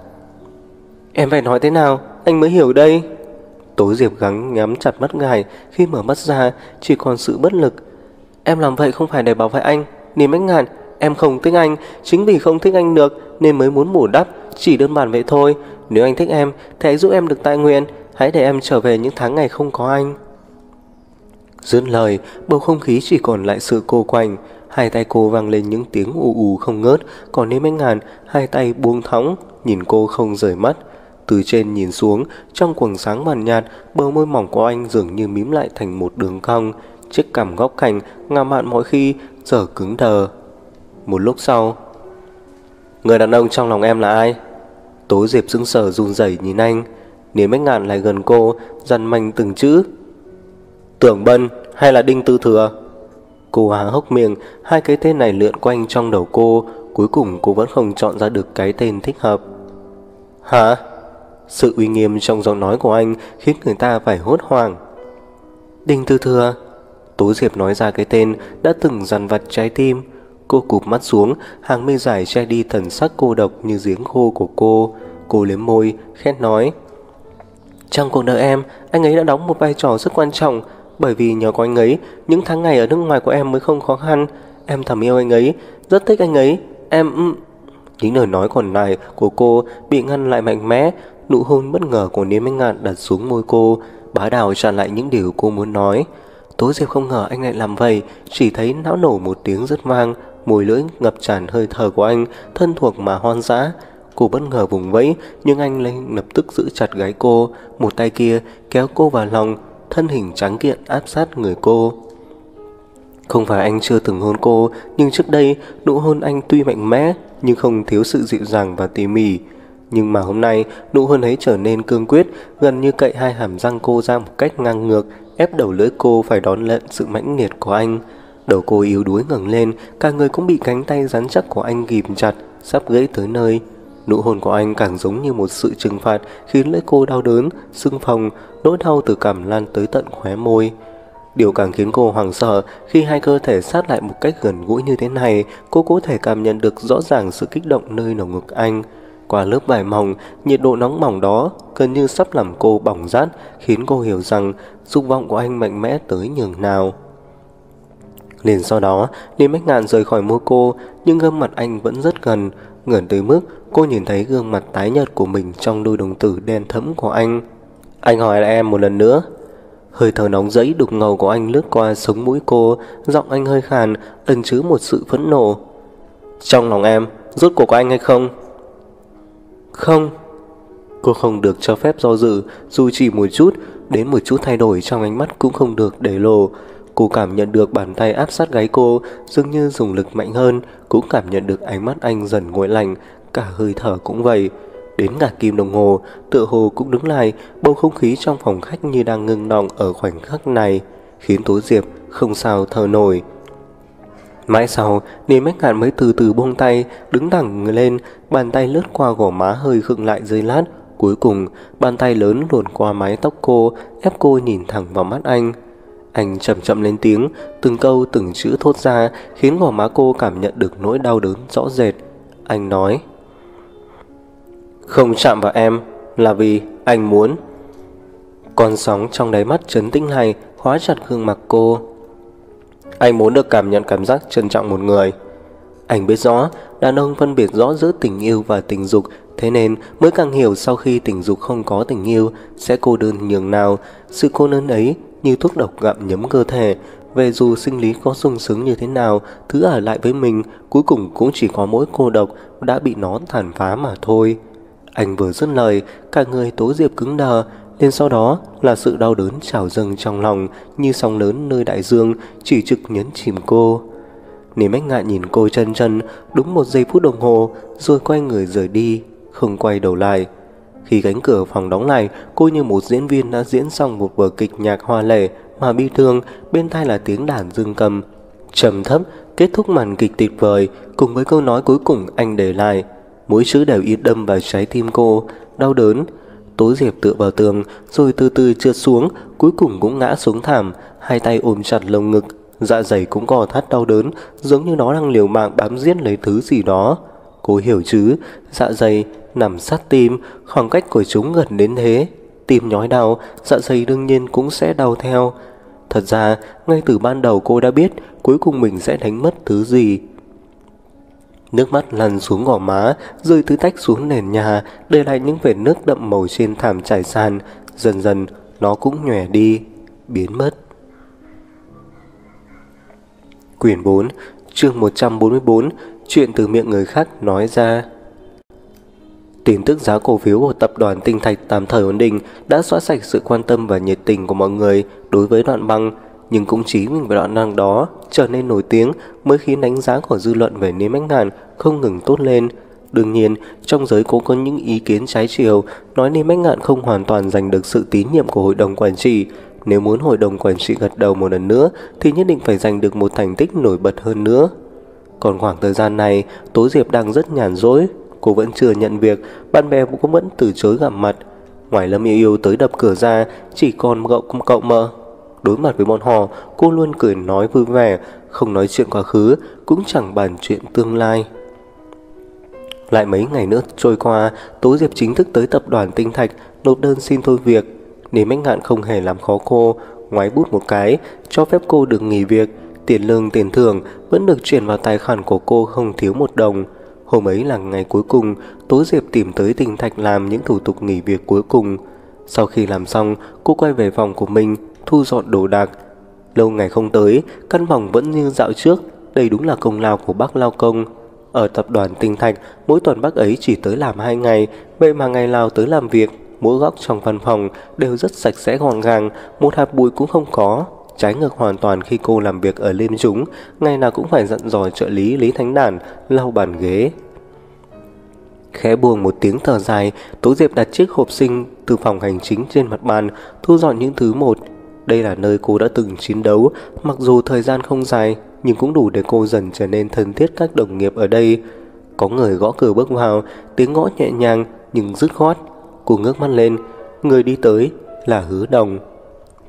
Em phải nói thế nào anh mới hiểu đây? Tố Diệp gắng nhắm chặt mắt ngài, khi mở mắt ra chỉ còn sự bất lực. Em làm vậy không phải để bảo vệ anh, Niềm Ánh Ngàn. Em không thích anh, chính vì không thích anh được nên mới muốn bù đắp, chỉ đơn giản vậy thôi. Nếu anh thích em thì hãy giúp em được tại nguyện. Hãy để em trở về những tháng ngày không có anh. Dứt lời, bầu không khí chỉ còn lại sự cô quạnh. Hai tay cô vang lên những tiếng ù ù không ngớt. Còn Niềm Ánh Ngàn hai tay buông thõng, nhìn cô không rời mắt. Từ trên nhìn xuống, trong quầng sáng vàng nhạt, bờ môi mỏng của anh dường như mím lại thành một đường cong. Chiếc cằm góc cạnh ngả mạn mọi khi giờ cứng đờ. Một lúc sau, người đàn ông trong lòng em là ai? Tố Diệp sững sờ run rẩy nhìn anh. Niềm Ánh Ngàn lại gần cô, dằn mạnh từng chữ. Tưởng Bân hay là Đinh Tư Thừa? Cô há hốc miệng, hai cái tên này lượn quanh trong đầu cô. Cuối cùng cô vẫn không chọn ra được cái tên thích hợp. Hả? Sự uy nghiêm trong giọng nói của anh khiến người ta phải hốt hoảng. Đinh Tư Thừa. Tố Diệp nói ra cái tên đã từng dằn vặt trái tim. Cô cụp mắt xuống, hàng mi dài che đi thần sắc cô độc như giếng khô của cô. Cô liếm môi, khét nói. Trong cuộc đời em, anh ấy đã đóng một vai trò rất quan trọng. Bởi vì nhờ có anh ấy, những tháng ngày ở nước ngoài của em mới không khó khăn. Em thầm yêu anh ấy, rất thích anh ấy. Những lời nói còn lại của cô bị ngăn lại mạnh mẽ. Nụ hôn bất ngờ của Niềm Ánh Ngàn đặt xuống môi cô, bá đạo chặn lại những điều cô muốn nói. Tố Diệp không ngờ anh lại làm vậy, chỉ thấy não nổ một tiếng rất vang, môi lưỡi ngập tràn hơi thở của anh, thân thuộc mà hoang dã. Cô bất ngờ vùng vẫy, nhưng anh lên lập tức giữ chặt gáy cô, một tay kia kéo cô vào lòng, thân hình trắng kiện áp sát người cô. Không phải anh chưa từng hôn cô, nhưng trước đây nụ hôn anh tuy mạnh mẽ nhưng không thiếu sự dịu dàng và tỉ mỉ. Nhưng mà hôm nay nụ hôn ấy trở nên cương quyết, gần như cậy hai hàm răng cô ra một cách ngang ngược, ép đầu lưỡi cô phải đón nhận sự mãnh liệt của anh. Đầu cô yếu đuối ngẩng lên, cả người cũng bị cánh tay rắn chắc của anh ghìm chặt, sắp gãy tới nơi. Nụ hôn của anh càng giống như một sự trừng phạt, khiến lưỡi cô đau đớn, sưng phồng, nỗi đau từ cằm lan tới tận khóe môi. Điều càng khiến cô hoảng sợ khi hai cơ thể sát lại một cách gần gũi như thế này, cô có thể cảm nhận được rõ ràng sự kích động nơi lồng ngực anh. Qua lớp vải mỏng, nhiệt độ nóng bỏng đó gần như sắp làm cô bỏng rát, khiến cô hiểu rằng dục vọng của anh mạnh mẽ tới nhường nào. Liền sau đó, Lý Bách Ngạn rời khỏi môi cô, nhưng gương mặt anh vẫn rất gần, gần tới mức cô nhìn thấy gương mặt tái nhợt của mình trong đôi đồng tử đen thẫm của anh. Anh hỏi lại em một lần nữa. Hơi thở nóng rẫy đục ngầu của anh lướt qua sống mũi cô, giọng anh hơi khàn, ẩn chứa một sự phẫn nộ. Trong lòng em, rốt cuộc có anh hay không? Không. Cô không được cho phép do dự, dù chỉ một chút, đến một chút thay đổi trong ánh mắt cũng không được để lộ. Cô cảm nhận được bàn tay áp sát gáy cô, dường như dùng lực mạnh hơn, cũng cảm nhận được ánh mắt anh dần nguội lạnh, cả hơi thở cũng vậy. Đến cả kim đồng hồ, tựa hồ cũng đứng lại, bầu không khí trong phòng khách như đang ngưng đọng ở khoảnh khắc này, khiến Tố Diệp không sao thở nổi. Mãi sau, Lý Bách Ngạn mới từ từ buông tay, đứng thẳng người lên, bàn tay lướt qua gò má hơi khựng lại giây lát. Cuối cùng, bàn tay lớn luồn qua mái tóc cô, ép cô nhìn thẳng vào mắt anh. Anh chậm chậm lên tiếng, từng câu từng chữ thốt ra, khiến gò má cô cảm nhận được nỗi đau đớn rõ rệt. Anh nói: Không chạm vào em là vì anh muốn. Con sóng trong đáy mắt trấn tĩnh này khóa chặt gương mặt cô. Anh muốn được cảm nhận cảm giác trân trọng một người. Anh biết rõ đàn ông phân biệt rõ giữa tình yêu và tình dục, thế nên mới càng hiểu sau khi tình dục không có tình yêu sẽ cô đơn nhường nào. Sự cô đơn ấy như thuốc độc gặm nhấm cơ thể. Về dù sinh lý có sung sướng như thế nào, thứ ở lại với mình cuối cùng cũng chỉ có mỗi cô độc đã bị nó tàn phá mà thôi. Anh vừa dứt lời, cả người Tố Diệp cứng đờ, liền sau đó là sự đau đớn trào dâng trong lòng như sóng lớn nơi đại dương, chỉ trực nhấn chìm cô. Lý Bách Ngạn nhìn cô chân chân đúng 1 giây phút đồng hồ, rồi quay người rời đi, không quay đầu lại. Khi cánh cửa phòng đóng lại, cô như một diễn viên đã diễn xong một vở kịch nhạc hoa lệ mà bi thương. Bên tai là tiếng đàn dương cầm trầm thấp kết thúc màn kịch tuyệt vời, cùng với câu nói cuối cùng anh để lại. Mỗi chữ đều yên đâm vào trái tim cô, đau đớn. Tố Diệp tựa vào tường, rồi từ từ trượt xuống, cuối cùng cũng ngã xuống thảm, hai tay ôm chặt lồng ngực, dạ dày cũng gò thắt đau đớn, giống như nó đang liều mạng bám giết lấy thứ gì đó. Cô hiểu chứ, dạ dày nằm sát tim, khoảng cách của chúng gần đến thế. Tim nhói đau, dạ dày đương nhiên cũng sẽ đau theo. Thật ra, ngay từ ban đầu cô đã biết cuối cùng mình sẽ đánh mất thứ gì. Nước mắt lăn xuống gò má, rơi tứ tách xuống nền nhà, để lại những vệt nước đậm màu trên thảm trải sàn. Dần dần, nó cũng nhòe đi, biến mất. Quyển 4, chương 144, chuyện từ miệng người khác nói ra. Tin tức giá cổ phiếu của tập đoàn Tinh Thạch tạm thời ổn định đã xóa sạch sự quan tâm và nhiệt tình của mọi người đối với Đoạn Băng, nhưng cũng chính vì Đoạn Băng đó trở nên nổi tiếng mới khiến đánh giá của dư luận về Lý Bách Ngạn không ngừng tốt lên. Đương nhiên, trong giới cũng có những ý kiến trái chiều, nói Lý Bách Ngạn không hoàn toàn giành được sự tín nhiệm của hội đồng quản trị. Nếu muốn hội đồng quản trị gật đầu một lần nữa thì nhất định phải giành được một thành tích nổi bật hơn nữa. Còn khoảng thời gian này, Tố Diệp đang rất nhàn rỗi. Cô vẫn chưa nhận việc, bạn bè cũng vẫn từ chối gặp mặt. Ngoài Lâm Yêu Yêu tới đập cửa ra, chỉ còn cậu Mơ. Đối mặt với bọn họ, cô luôn cười nói vui vẻ, không nói chuyện quá khứ, cũng chẳng bàn chuyện tương lai. Lại mấy ngày nữa trôi qua, Tố Diệp chính thức tới tập đoàn Tinh Thạch nộp đơn xin thôi việc. Lý Bách Ngạn không hề làm khó cô, ngoái bút một cái, cho phép cô được nghỉ việc. Tiền lương tiền thưởng vẫn được chuyển vào tài khoản của cô không thiếu 1 đồng. Hôm ấy là ngày cuối cùng, Tố Diệp tìm tới Tinh Thạch làm những thủ tục nghỉ việc cuối cùng. Sau khi làm xong, cô quay về phòng của mình, thu dọn đồ đạc. Lâu ngày không tới, căn phòng vẫn như dạo trước, đây đúng là công lao của bác lao công. Ở tập đoàn Tinh Thạch, mỗi tuần bác ấy chỉ tới làm 2 ngày, vậy mà ngày nào tới làm việc, mỗi góc trong văn phòng đều rất sạch sẽ gọn gàng, một hạt bụi cũng không có. Trái ngược hoàn toàn khi cô làm việc ở Liên Chúng, ngày nào cũng phải dặn dò trợ lý Lý Thánh Đản lau bàn ghế. Khẽ buông một tiếng thở dài, Tố Diệp đặt chiếc hộp sinh từ phòng hành chính trên mặt bàn, thu dọn những thứ một. Đây là nơi cô đã từng chiến đấu, mặc dù thời gian không dài, nhưng cũng đủ để cô dần trở nên thân thiết các đồng nghiệp ở đây. Có người gõ cửa bước vào, tiếng gõ nhẹ nhàng nhưng dứt khoát. Cô ngước mắt lên, người đi tới là Hứa Đồng.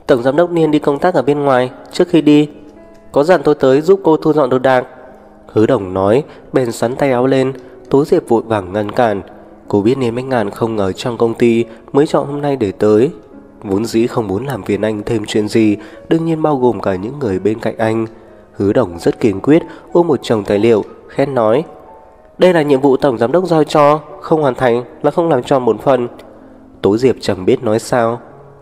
Tổng giám đốc Niên đi công tác ở bên ngoài, trước khi đi có dặn tôi tới giúp cô thu dọn đồ đạc. Hứa Đồng nói, bèn sắn tay áo lên. Tố Diệp vội vàng ngăn cản. Cô biết Niên Bách Ngạn không ở trong công ty, mới chọn hôm nay để tới. Vốn dĩ không muốn làm phiền anh thêm chuyện gì, đương nhiên bao gồm cả những người bên cạnh anh. Hứa Đồng rất kiên quyết, ôm một chồng tài liệu, khét nói: đây là nhiệm vụ tổng giám đốc giao cho, không hoàn thành là không làm tròn bổn phận. Tố Diệp chẳng biết nói sao.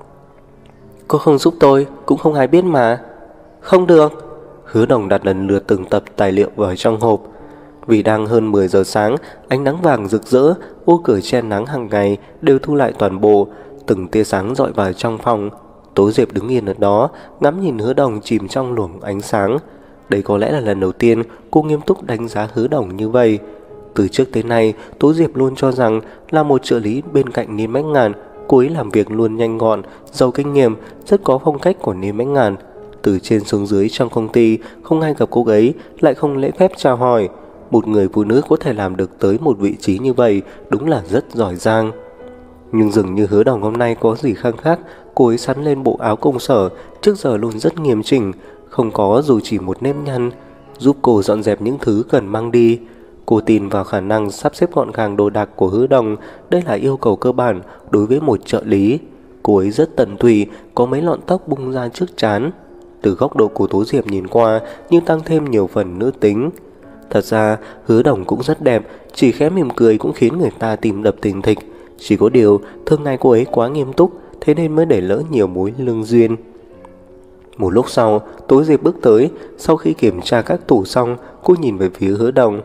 Cô không giúp tôi, cũng không ai biết mà. Không được. Hứa Đồng đặt lần lượt từng tập tài liệu vào trong hộp. Vì đang hơn 10 giờ sáng, ánh nắng vàng rực rỡ, ô cửa che nắng hàng ngày đều thu lại toàn bộ, từng tia sáng dọi vào trong phòng. Tố Diệp đứng yên ở đó, ngắm nhìn Hứa Đồng chìm trong luồng ánh sáng. Đây có lẽ là lần đầu tiên cô nghiêm túc đánh giá Hứa Đồng như vậy. Từ trước tới nay, Tố Diệp luôn cho rằng là một trợ lý bên cạnh Niên Bách Ngạn, cô ấy làm việc luôn nhanh gọn, giàu kinh nghiệm, rất có phong cách của Niên Bách Ngạn. Từ trên xuống dưới trong công ty, không ai gặp cô ấy lại không lễ phép chào hỏi. Một người phụ nữ có thể làm được tới một vị trí như vậy đúng là rất giỏi giang. Nhưng dường như Hứa Đồng hôm nay có gì khác. Cô ấy sắn lên bộ áo công sở, trước giờ luôn rất nghiêm chỉnh, không có dù chỉ một nếp nhăn, giúp cô dọn dẹp những thứ cần mang đi. Cô tin vào khả năng sắp xếp gọn gàng đồ đạc của Hứa Đồng. Đây là yêu cầu cơ bản đối với một trợ lý. Cô ấy rất tận tụy, có mấy lọn tóc bung ra trước trán. Từ góc độ của Tố Diệp nhìn qua, nhưng tăng thêm nhiều phần nữ tính. Thật ra Hứa Đồng cũng rất đẹp, chỉ khẽ mỉm cười cũng khiến người ta tim đập thình thịch. Chỉ có điều thường ngày cô ấy quá nghiêm túc, thế nên mới để lỡ nhiều mối lương duyên. Một lúc sau, Tố Diệp bước tới. Sau khi kiểm tra các tủ xong, cô nhìn về phía Hứa Đồng.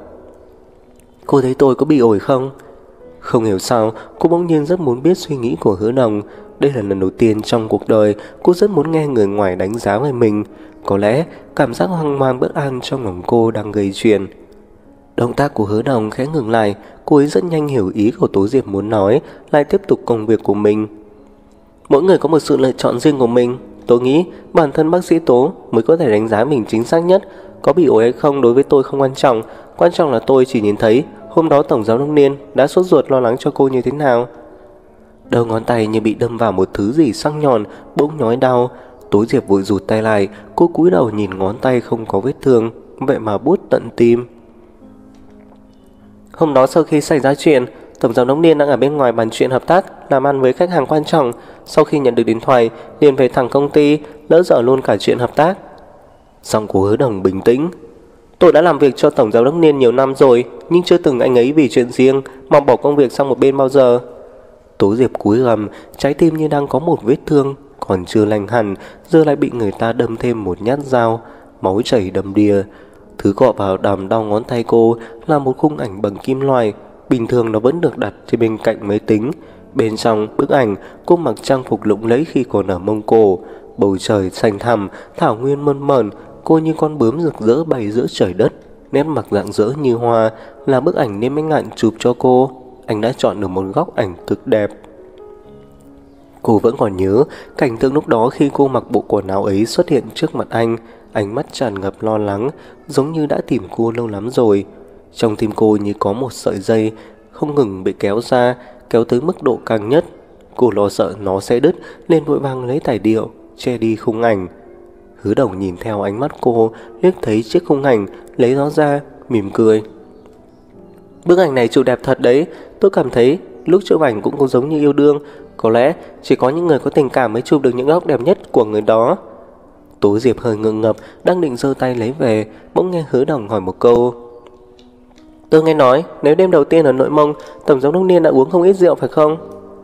Cô thấy tôi có bị ổi không? Không hiểu sao, cô bỗng nhiên rất muốn biết suy nghĩ của Hứa Đồng. Đây là lần đầu tiên trong cuộc đời cô rất muốn nghe người ngoài đánh giá về mình. Có lẽ cảm giác hoang mang bất an trong lòng cô đang gây chuyện. Động tác của Hứa Đồng khẽ ngừng lại. Cô ấy rất nhanh hiểu ý của Tố Diệp muốn nói, lại tiếp tục công việc của mình. Mỗi người có một sự lựa chọn riêng của mình. Tôi nghĩ bản thân bác sĩ Tố mới có thể đánh giá mình chính xác nhất. Có bị ổi hay không đối với tôi không quan trọng. Quan trọng là tôi chỉ nhìn thấy hôm đó Tổng giám đốc Niên đã sốt ruột lo lắng cho cô như thế nào. Đầu ngón tay như bị đâm vào một thứ gì sắc nhọn, bỗng nhói đau. Tố Diệp vội rụt tay lại. Cô cúi đầu nhìn ngón tay không có vết thương, vậy mà buốt tận tim. Hôm đó sau khi xảy ra chuyện, Tổng giám đốc Niên đang ở bên ngoài bàn chuyện hợp tác, làm ăn với khách hàng quan trọng. Sau khi nhận được điện thoại, liền về thẳng công ty, lỡ dở luôn cả chuyện hợp tác. Giọng của Hứa Đồng bình tĩnh. Tôi đã làm việc cho Tổng giám đốc Niên nhiều năm rồi, nhưng chưa từng anh ấy vì chuyện riêng mà bỏ công việc sang một bên bao giờ. Tố Diệp cúi gằm, trái tim như đang có một vết thương, còn chưa lành hẳn, giờ lại bị người ta đâm thêm một nhát dao, máu chảy đầm đìa. Thứ cọ vào đàm đau ngón tay cô là một khung ảnh bằng kim loại. Bình thường nó vẫn được đặt trên bên cạnh máy tính. Bên trong bức ảnh, cô mặc trang phục lộng lẫy khi còn ở Mông Cổ. Bầu trời xanh thẳm, thảo nguyên mơn mởn, cô như con bướm rực rỡ bay giữa trời đất. Nét mặt rạng rỡ như hoa, là bức ảnh Niên Bách Ngạn chụp cho cô. Anh đã chọn được một góc ảnh cực đẹp. Cô vẫn còn nhớ cảnh tượng lúc đó khi cô mặc bộ quần áo ấy xuất hiện trước mặt anh. Ánh mắt tràn ngập lo lắng, giống như đã tìm cô lâu lắm rồi. Trong tim cô như có một sợi dây không ngừng bị kéo ra, kéo tới mức độ căng nhất. Cô lo sợ nó sẽ đứt nên vội vàng lấy tài liệu che đi khung ảnh. Hứa Đồng nhìn theo ánh mắt cô, liếc thấy chiếc khung ảnh, lấy nó ra, mỉm cười. Bức ảnh này chụp đẹp thật đấy. Tôi cảm thấy lúc chụp ảnh cũng có giống như yêu đương. Có lẽ chỉ có những người có tình cảm mới chụp được những góc đẹp nhất của người đó. Tố Diệp hơi ngượng ngập, đang định giơ tay lấy về, bỗng nghe Hứa Đồng hỏi một câu. Tôi nghe nói nếu đêm đầu tiên ở Nội Mông, Tổng giám đốc Niên đã uống không ít rượu phải không?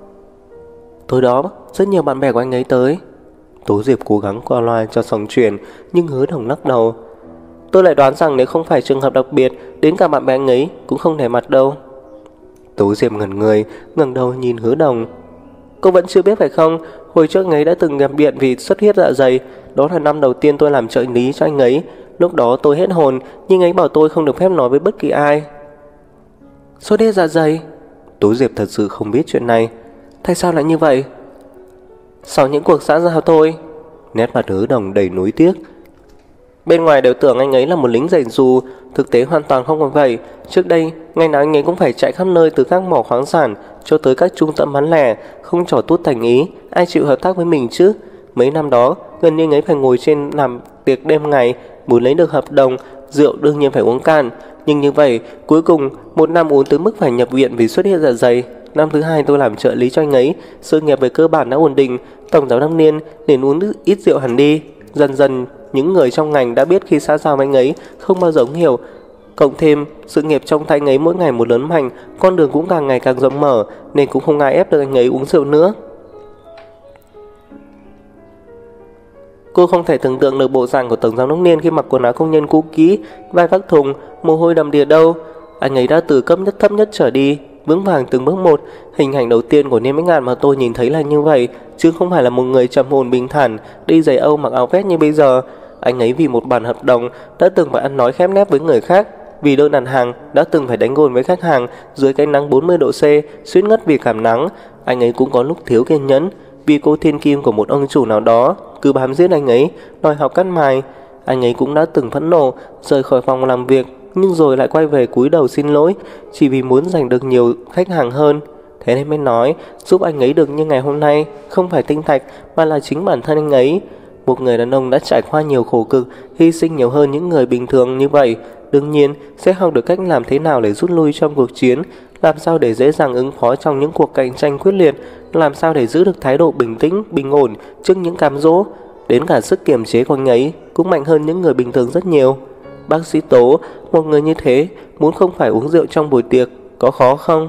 Tối đó rất nhiều bạn bè của anh ấy tới. Tố Diệp cố gắng qua loa cho xong chuyện, nhưng Hứa Đồng lắc đầu. Tôi lại đoán rằng nếu không phải trường hợp đặc biệt, đến cả bạn bè anh ấy cũng không để mặt đâu. Tố Diệp ngẩn người, ngẩng đầu nhìn Hứa Đồng. Cô vẫn chưa biết phải không? Hồi trước anh ấy đã từng nhập viện vì xuất huyết dạ dày. Đó là năm đầu tiên tôi làm trợ lý cho anh ấy. Lúc đó tôi hết hồn, nhưng anh ấy bảo tôi không được phép nói với bất kỳ ai. Xuất huyết dạ dày? Tố Diệp thật sự không biết chuyện này. Tại sao lại như vậy? Sau những cuộc xã giao thôi. Nét mặt Hứa Đồng đầy nuối tiếc. Bên ngoài đều tưởng anh ấy là một lính giày dù, thực tế hoàn toàn không phải vậy. Trước đây, ngày nào anh ấy cũng phải chạy khắp nơi, từ các mỏ khoáng sản cho tới các trung tâm bán lẻ, không trò tốt thành ý, ai chịu hợp tác với mình chứ? Mấy năm đó, gần như anh ấy phải ngồi trên làm tiệc đêm ngày, muốn lấy được hợp đồng, rượu đương nhiên phải uống cạn. Nhưng như vậy, cuối cùng, một năm uống tới mức phải nhập viện vì xuất hiện dạ dày. Năm thứ hai tôi làm trợ lý cho anh ấy, sự nghiệp về cơ bản đã ổn định, tổng giám đốc Niên nên uống ít rượu hẳn đi. Dần dần, những người trong ngành đã biết khi xã giao với anh ấy không bao giờ hiểu. Cộng thêm, sự nghiệp trong tay anh ấy mỗi ngày một lớn mạnh, con đường cũng càng ngày càng rộng mở, nên cũng không ai ép được anh ấy uống rượu nữa. Cô không thể tưởng tượng được bộ dạng của tổng giám đốc Niên khi mặc quần áo công nhân cũ kỹ, vai vác thùng, mồ hôi đầm đìa đâu. Anh ấy đã từ cấp nhất thấp nhất trở đi, vững vàng từng bước một. Hình ảnh đầu tiên của Niên Bách Ngạn mà tôi nhìn thấy là như vậy, chứ không phải là một người trầm ổn bình thản, đi giày Âu mặc áo vest như bây giờ. Anh ấy vì một bản hợp đồng đã từng phải ăn nói khép nép với người khác, vì đơn đặt hàng đã từng phải đánh gôn với khách hàng dưới cái nắng 40 độ C, suýt ngất vì cảm nắng. Anh ấy cũng có lúc thiếu kiên nhẫn, vì cô thiên kim của một ông chủ nào đó cứ bám giết anh ấy, đòi học cắt mài. Anh ấy cũng đã từng phẫn nộ, rời khỏi phòng làm việc, nhưng rồi lại quay về cúi đầu xin lỗi, chỉ vì muốn giành được nhiều khách hàng hơn. Thế nên mới nói, giúp anh ấy được như ngày hôm nay, không phải tinh thạch, mà là chính bản thân anh ấy. Một người đàn ông đã trải qua nhiều khổ cực, hy sinh nhiều hơn những người bình thường như vậy, đương nhiên sẽ học được cách làm thế nào để rút lui trong cuộc chiến, làm sao để dễ dàng ứng phó trong những cuộc cạnh tranh quyết liệt, làm sao để giữ được thái độ bình tĩnh, bình ổn trước những cám dỗ. Đến cả sức kiềm chế của anh ấy cũng mạnh hơn những người bình thường rất nhiều. Bác sĩ Tố, một người như thế, muốn không phải uống rượu trong buổi tiệc, có khó không?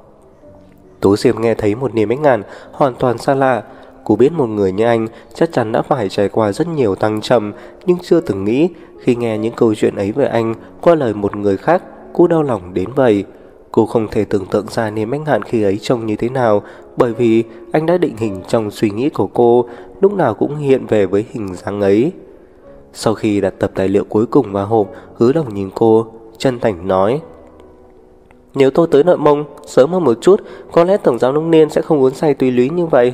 Tố Diệp nghe thấy một niềm Bách Ngạn hoàn toàn xa lạ. Cô biết một người như anh chắc chắn đã phải trải qua rất nhiều thăng trầm, nhưng chưa từng nghĩ khi nghe những câu chuyện ấy về anh qua lời một người khác, cô đau lòng đến vậy. Cô không thể tưởng tượng ra Niềm Bách Ngạn khi ấy trông như thế nào, bởi vì anh đã định hình trong suy nghĩ của cô, lúc nào cũng hiện về với hình dáng ấy. Sau khi đặt tập tài liệu cuối cùng vào hộp, Hứa Đồng nhìn cô, chân thành nói: Nếu tôi tới Nội Mông sớm hơn một chút, có lẽ tổng giám đốc Niên sẽ không uống say tùy lý như vậy.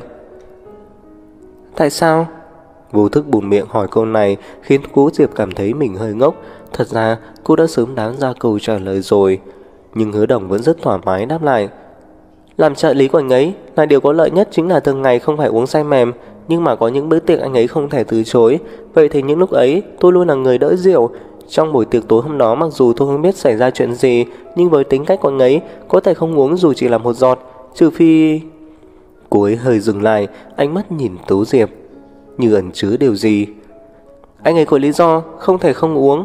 Tại sao? Vô thức buột miệng hỏi câu này khiến Cố Diệp cảm thấy mình hơi ngốc. Thật ra cô đã sớm đoán ra câu trả lời rồi, nhưng Hứa Đồng vẫn rất thoải mái đáp lại: Làm trợ lý của anh ấy là điều có lợi nhất chính là từng ngày không phải uống say mềm, nhưng mà có những bữa tiệc anh ấy không thể từ chối. Vậy thì những lúc ấy tôi luôn là người đỡ rượu. Trong buổi tiệc tối hôm đó, mặc dù tôi không biết xảy ra chuyện gì, nhưng với tính cách của anh ấy có thể không uống dù chỉ là một giọt, trừ phi... Cô ấy hơi dừng lại, ánh mắt nhìn Tố Diệp như ẩn chứa điều gì. Anh ấy có lý do không thể không uống.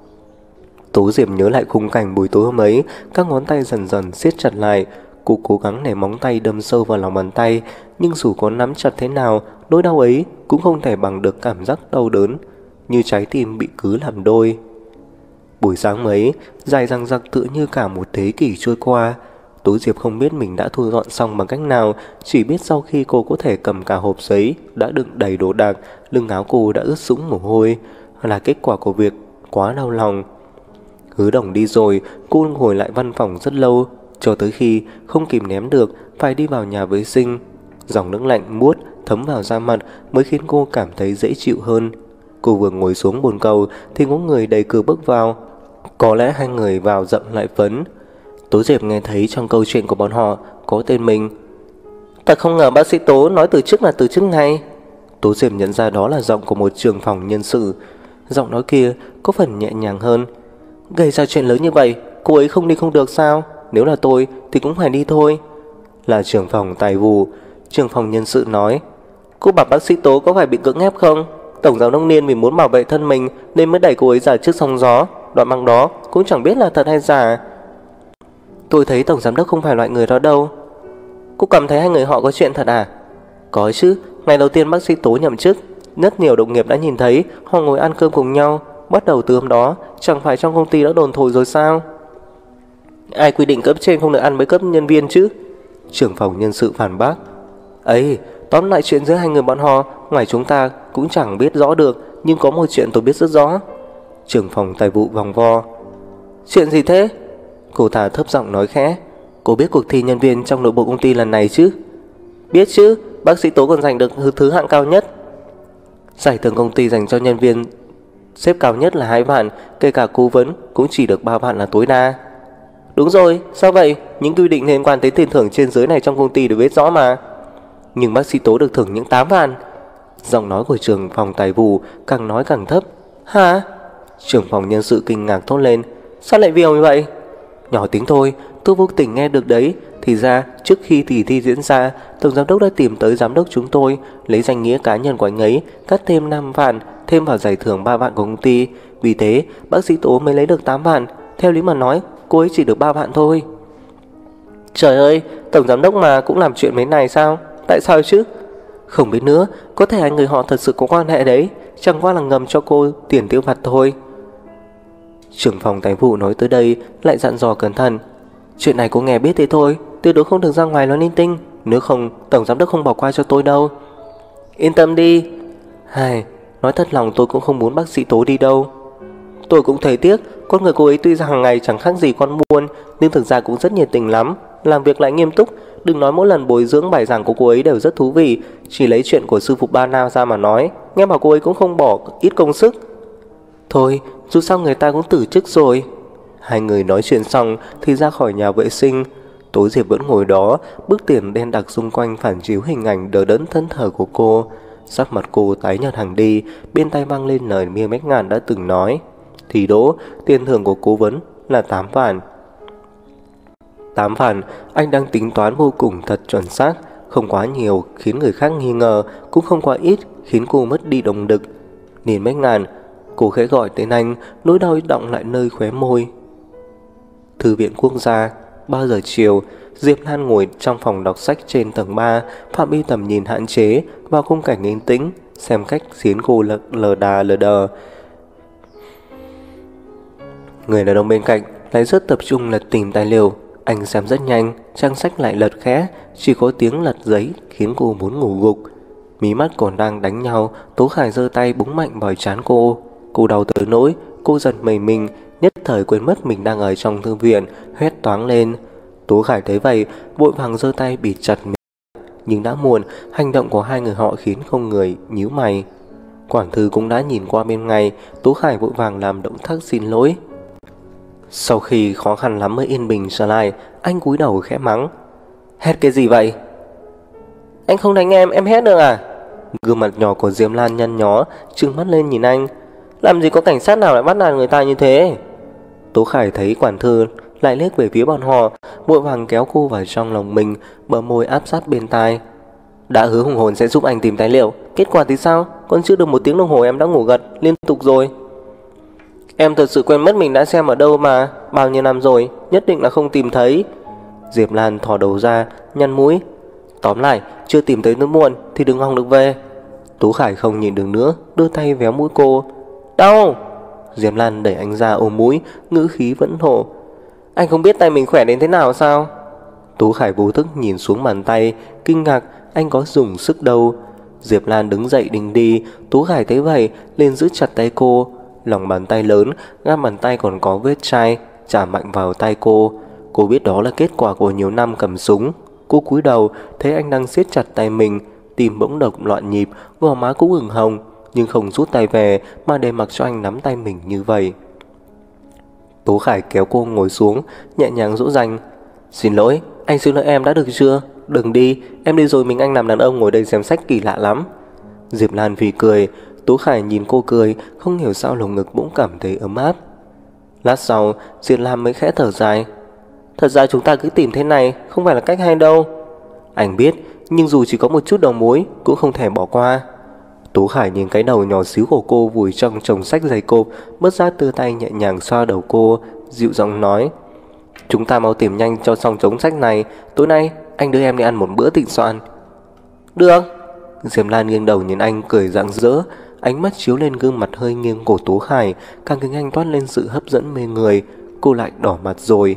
Tố Diệp nhớ lại khung cảnh buổi tối hôm ấy, các ngón tay dần dần siết chặt lại. Cô cố gắng để móng tay đâm sâu vào lòng bàn tay, nhưng dù có nắm chặt thế nào, nỗi đau ấy cũng không thể bằng được cảm giác đau đớn, như trái tim bị cứ làm đôi. Buổi sáng ấy, dài dằng dặc tựa như cả một thế kỷ trôi qua. Tố Diệp không biết mình đã thu dọn xong bằng cách nào, chỉ biết sau khi cô có thể cầm cả hộp giấy đã đựng đầy đồ đạc, lưng áo cô đã ướt sũng mồ hôi, là kết quả của việc quá đau lòng. Hứa Đồng đi rồi, cô ngồi lại văn phòng rất lâu, cho tới khi không kìm nén được phải đi vào nhà vệ sinh. Dòng nước lạnh buốt thấm vào da mặt mới khiến cô cảm thấy dễ chịu hơn. Cô vừa ngồi xuống bồn cầu thì có người đẩy cửa bước vào. Có lẽ hai người vào dậm lại phấn. Tố Diệp nghe thấy trong câu chuyện của bọn họ có tên mình. Ta không ngờ bác sĩ Tố nói từ chức là từ chức ngay. Tố Diệp nhận ra đó là giọng của một trưởng phòng nhân sự. Giọng nói kia có phần nhẹ nhàng hơn. Gây ra chuyện lớn như vậy, cô ấy không đi không được sao? Nếu là tôi thì cũng phải đi thôi. Là trưởng phòng tài vụ. Trưởng phòng nhân sự nói: Cô bảo bác sĩ Tố có phải bị cưỡng ép không? Tổng giám đốc Niên vì muốn bảo vệ thân mình nên mới đẩy cô ấy ra trước sóng gió. Đoạn băng đó cũng chẳng biết là thật hay giả. Tôi thấy tổng giám đốc không phải loại người đó đâu. Cô cảm thấy hai người họ có chuyện thật à? Có chứ, ngày đầu tiên bác sĩ Tố nhậm chức, rất nhiều đồng nghiệp đã nhìn thấy họ ngồi ăn cơm cùng nhau. Bắt đầu từ hôm đó, chẳng phải trong công ty đã đồn thổi rồi sao? Ai quy định cấp trên không được ăn với cấp nhân viên chứ? Trưởng phòng nhân sự phản bác. Ấy, tóm lại chuyện giữa hai người bọn họ, ngoài chúng ta cũng chẳng biết rõ được, nhưng có một chuyện tôi biết rất rõ. Trưởng phòng tài vụ vòng vo. Chuyện gì thế? Cô ta thấp giọng nói khẽ. Cô biết cuộc thi nhân viên trong nội bộ công ty lần này chứ? Biết chứ, bác sĩ Tố còn giành được thứ hạng cao nhất. Giải thưởng công ty dành cho nhân viên xếp cao nhất là 2 vạn, kể cả cố vấn cũng chỉ được 3 vạn là tối đa. Đúng rồi, sao vậy? Những quy định liên quan tới tiền thưởng trên dưới này trong công ty đều biết rõ mà. Nhưng bác sĩ Tố được thưởng những 8 vạn. Giọng nói của trưởng phòng tài vụ càng nói càng thấp. Hả? Trưởng phòng nhân sự kinh ngạc thốt lên. Sao lại vì như vậy? Nhỏ tiếng thôi, tôi vô tình nghe được đấy. Thì ra trước khi kỳ thi diễn ra, tổng giám đốc đã tìm tới giám đốc chúng tôi, lấy danh nghĩa cá nhân của anh ấy cắt thêm 5 vạn thêm vào giải thưởng 3 vạn của công ty. Vì thế bác sĩ Tố mới lấy được 8 vạn. Theo lý mà nói, cô ấy chỉ được 3 vạn thôi. Trời ơi, tổng giám đốc mà cũng làm chuyện mấy này sao? Tại sao chứ? Không biết nữa, có thể hai người họ thật sự có quan hệ đấy, chẳng qua là ngầm cho cô tiền tiêu vặt thôi. Trưởng phòng tài vụ nói tới đây lại dặn dò cẩn thận. Chuyện này cô nghe biết thế thôi, tuyệt đối không được ra ngoài nói linh tinh, nếu không tổng giám đốc không bỏ qua cho tôi đâu. Yên tâm đi. Nói thật lòng tôi cũng không muốn bác sĩ Tố đi đâu. Tôi cũng thấy tiếc, con người cô ấy tuy rằng hàng ngày chẳng khác gì con buôn, nhưng thực ra cũng rất nhiệt tình lắm, làm việc lại nghiêm túc. Đừng nói mỗi lần bồi dưỡng bài giảng của cô ấy đều rất thú vị. Chỉ lấy chuyện của sư phụ Ba Na ra mà nói, nghe bảo cô ấy cũng không bỏ ít công sức. Thôi, dù sao người ta cũng từ chức rồi. Hai người nói chuyện xong thì ra khỏi nhà vệ sinh. Tố Diệp vẫn ngồi đó, bức tiền đen đặc xung quanh phản chiếu hình ảnh đờ đẫn thân thờ của cô. Sắc mặt cô tái nhợt hẳn đi, bên tai vang lên lời Miên Bách Ngạn đã từng nói. Thì đỗ, tiền thưởng của cố vấn là 8 vạn. 8 vạn, anh đang tính toán vô cùng thật chuẩn xác, không quá nhiều khiến người khác nghi ngờ, cũng không quá ít khiến cô mất đi động lực. Miên Bách Ngạn, cô khẽ gọi tên anh, nỗi đau đọng lại nơi khóe môi. Thư viện quốc gia. 3 giờ chiều, Diệp Lan ngồi trong phòng đọc sách trên tầng 3, phạm vi tầm nhìn hạn chế vào khung cảnh yên tĩnh, xem cách khiến cô lờ đà lờ đờ. Người đàn ông bên cạnh lại rất tập trung lật tìm tài liệu. Anh xem rất nhanh, trang sách lại lật khẽ, chỉ có tiếng lật giấy khiến cô muốn ngủ gục. Mí mắt còn đang đánh nhau, Tố Khải giơ tay búng mạnh vào trán cô. Cô đau tới nỗi cô giật mình, nhất thời quên mất mình đang ở trong thư viện, hét toáng lên. Tố Khải thấy vậy, vội vàng giơ tay bịt chặt miệng. Nhưng đã muộn, hành động của hai người họ khiến không người nhíu mày. Quản thư cũng đã nhìn qua bên ngay, Tố Khải vội vàng làm động tác xin lỗi. Sau khi khó khăn lắm mới yên bình trở lại, anh cúi đầu khẽ mắng. Hét cái gì vậy? Anh không đánh em hét được à? Gương mặt nhỏ của Diệp Lan nhăn nhó, trừng mắt lên nhìn anh. Làm gì có cảnh sát nào lại bắt nạt người ta như thế? Tố Khải thấy quản thư lại liếc về phía bọn họ, vội vàng kéo cô vào trong lòng mình, bờ môi áp sát bên tai. Đã hứa hùng hồn sẽ giúp anh tìm tài liệu, kết quả thì sao? Còn chưa được 1 tiếng đồng hồ em đã ngủ gật liên tục rồi. Em thật sự quên mất mình đã xem ở đâu mà, bao nhiêu năm rồi, nhất định là không tìm thấy. Diệp Lan thò đầu ra, nhăn mũi. Tóm lại, chưa tìm thấy nó muộn thì đừng mong được về. Tú Khải không nhìn được nữa, đưa tay véo mũi cô. Đau! Diệp Lan đẩy anh ra ôm mũi, ngữ khí vẫn nộ. Anh không biết tay mình khỏe đến thế nào sao? Tú Khải vô thức nhìn xuống bàn tay, kinh ngạc, anh có dùng sức đâu. Diệp Lan đứng dậy định đi, Tú Khải thấy vậy liền giữ chặt tay cô. Lòng bàn tay lớn, gam bàn tay còn có vết chai, chạm mạnh vào tay cô. Cô biết đó là kết quả của nhiều năm cầm súng. Cô cúi đầu, thấy anh đang siết chặt tay mình, tim bỗng đập loạn nhịp, gò má cũng ửng hồng, nhưng không rút tay về mà để mặc cho anh nắm tay mình như vậy. Tố Khải kéo cô ngồi xuống, nhẹ nhàng dỗ dành. Xin lỗi, anh xin lỗi em đã được chưa? Đừng đi, em đi rồi mình anh làm đàn ông ngồi đây xem sách kỳ lạ lắm. Diệp Lan vì cười, Tố Khải nhìn cô cười, không hiểu sao lồng ngực bỗng cảm thấy ấm áp. Lát sau, Diệp Lan mới khẽ thở dài. Thật ra chúng ta cứ tìm thế này không phải là cách hay đâu. Anh biết, nhưng dù chỉ có một chút đầu mối cũng không thể bỏ qua. Tố Khải nhìn cái đầu nhỏ xíu của cô vùi trong chồng sách dày cộp, bất giác đưa tay nhẹ nhàng xoa đầu cô, dịu giọng nói. Chúng ta mau tìm nhanh cho xong chồng sách này, tối nay anh đưa em đi ăn một bữa thịnh soạn. Được. Diệp Lan nghiêng đầu nhìn anh cười rạng rỡ, ánh mắt chiếu lên gương mặt hơi nghiêng của Tố Khải, càng khiến anh toát lên sự hấp dẫn mê người. Cô lại đỏ mặt rồi.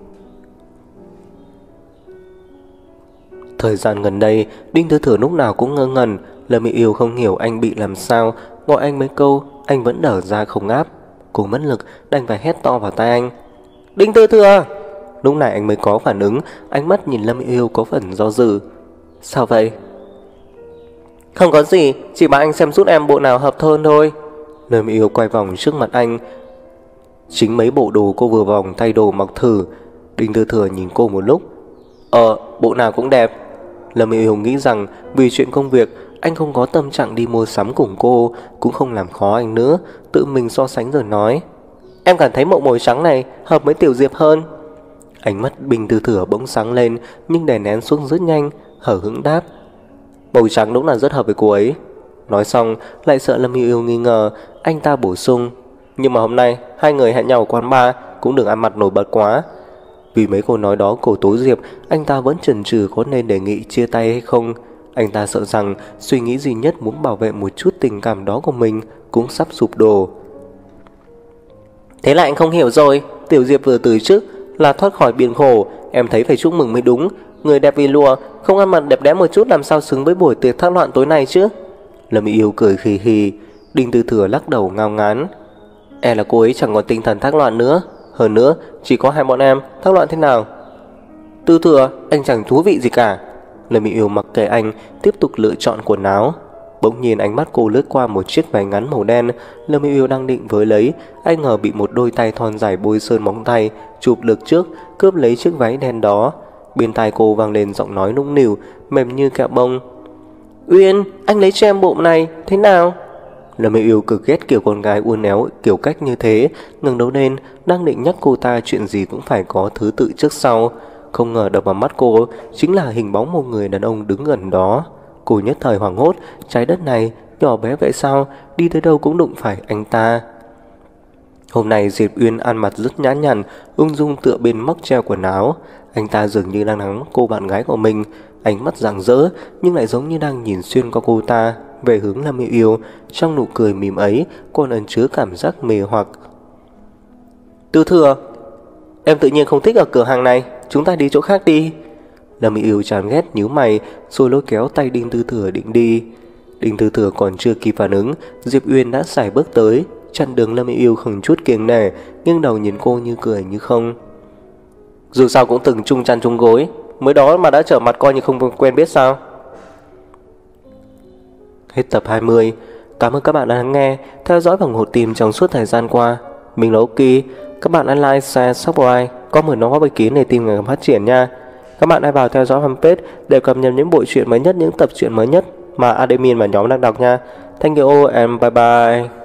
Thời gian gần đây, Đinh Tư Thừa lúc nào cũng ngơ ngẩn. Lâm Mỹ Yêu không hiểu anh bị làm sao, gọi anh mấy câu, anh vẫn đở ra không áp. Cô mất lực, đành phải hét to vào tai anh. Đinh Tư Thừa! Lúc này anh mới có phản ứng, ánh mắt nhìn Lâm Mỹ Yêu có phần do dự. Sao vậy? Không có gì, chỉ bảo anh xem giúp em bộ nào hợp hơn thôi. Lâm Mỹ Yêu quay vòng trước mặt anh. Chính mấy bộ đồ cô vừa vòng thay đồ mặc thử. Đinh Tư Thừa nhìn cô một lúc. Bộ nào cũng đẹp. Lâm Mỹ Yêu nghĩ rằng vì chuyện công việc Anh không có tâm trạng đi mua sắm cùng cô, cũng không làm khó anh nữa, tự mình so sánh rồi nói: Em cảm thấy bộ màu trắng này hợp với Tiểu Diệp hơn. Ánh mắt Bình Tư Thừa bỗng sáng lên, nhưng đè nén xuống rất nhanh, hở hững đáp: Màu trắng đúng là rất hợp với cô ấy. Nói xong lại sợ Lâm Yêu Yêu nghi ngờ, anh ta bổ sung: Nhưng mà hôm nay hai người hẹn nhau ở quán bar, cũng đừng ăn mặc nổi bật quá. Vì mấy câu nói đó của Tố Diệp, anh ta vẫn chần chừ có nên đề nghị chia tay hay không. Anh ta sợ rằng suy nghĩ duy nhất muốn bảo vệ một chút tình cảm đó của mình cũng sắp sụp đổ. Thế là anh không hiểu rồi, Tiểu Diệp vừa từ chức là thoát khỏi biển khổ, em thấy phải chúc mừng mới đúng. Người đẹp vì lùa, không ăn mặc đẹp đẽ một chút làm sao xứng với buổi tiệc thác loạn tối nay chứ. Lâm Yêu cười khì khì. Đinh Tư Thừa lắc đầu ngao ngán: E là cô ấy chẳng còn tinh thần thác loạn nữa. Hơn nữa chỉ có hai bọn em, thác loạn thế nào? Tư Thừa, anh chẳng thú vị gì cả. Lâm Yêu mặc kệ anh, tiếp tục lựa chọn quần áo. Bỗng nhiên ánh mắt cô lướt qua một chiếc váy ngắn màu đen. Lâm Yêu đang định với lấy, anh ngờ bị một đôi tay thon dài bôi sơn móng tay chụp lực trước, cướp lấy chiếc váy đen đó. Bên tai cô vang lên giọng nói nũng nịu, mềm như kẹo bông: Uyên, anh lấy cho em bộ này, thế nào? Lâm Yêu cực ghét kiểu con gái uốn éo kiểu cách như thế, ngẩng đầu lên, đang định nhắc cô ta chuyện gì cũng phải có thứ tự trước sau. Không ngờ đập vào mắt cô chính là hình bóng một người đàn ông đứng gần đó. Cô nhất thời hoảng hốt, trái đất này nhỏ bé vậy sao, đi tới đâu cũng đụng phải anh ta. Hôm nay Diệp Uyên ăn mặc rất nhã nhặn, ung dung tựa bên móc treo quần áo. Anh ta dường như đang ngắm cô bạn gái của mình, ánh mắt rạng rỡ nhưng lại giống như đang nhìn xuyên qua cô ta về hướng Lâm Yêu. Trong nụ cười mỉm ấy còn ẩn chứa cảm giác mê hoặc. Tư Thừa, em tự nhiên không thích ở cửa hàng này, chúng ta đi chỗ khác đi. Lâm Yêu chán ghét nhíu mày rồi lôi kéo tay Đinh Tư Thừa định đi. Đinh Tư Thừa còn chưa kịp phản ứng, Diệp Uyên đã sải bước tới, chặn đường Lâm Yêu không chút kiêng nể, nghiêng đầu nhìn cô như cười như không. Dù sao cũng từng chung chăn chung gối, mới đó mà đã trở mặt coi như không quen biết sao? Hết tập 20. Cảm ơn các bạn đã lắng nghe, theo dõi và ủng hộ team trong suốt thời gian qua. Mình là Oki. Các bạn hãy like, share, subscribe, có mở nó góp ý kiến để team ngày càng phát triển nha. Các bạn hãy vào theo dõi fanpage để cập nhật những bộ truyện mới nhất, những tập truyện mới nhất mà admin và nhóm đang đọc nha. Thank you all and bye bye.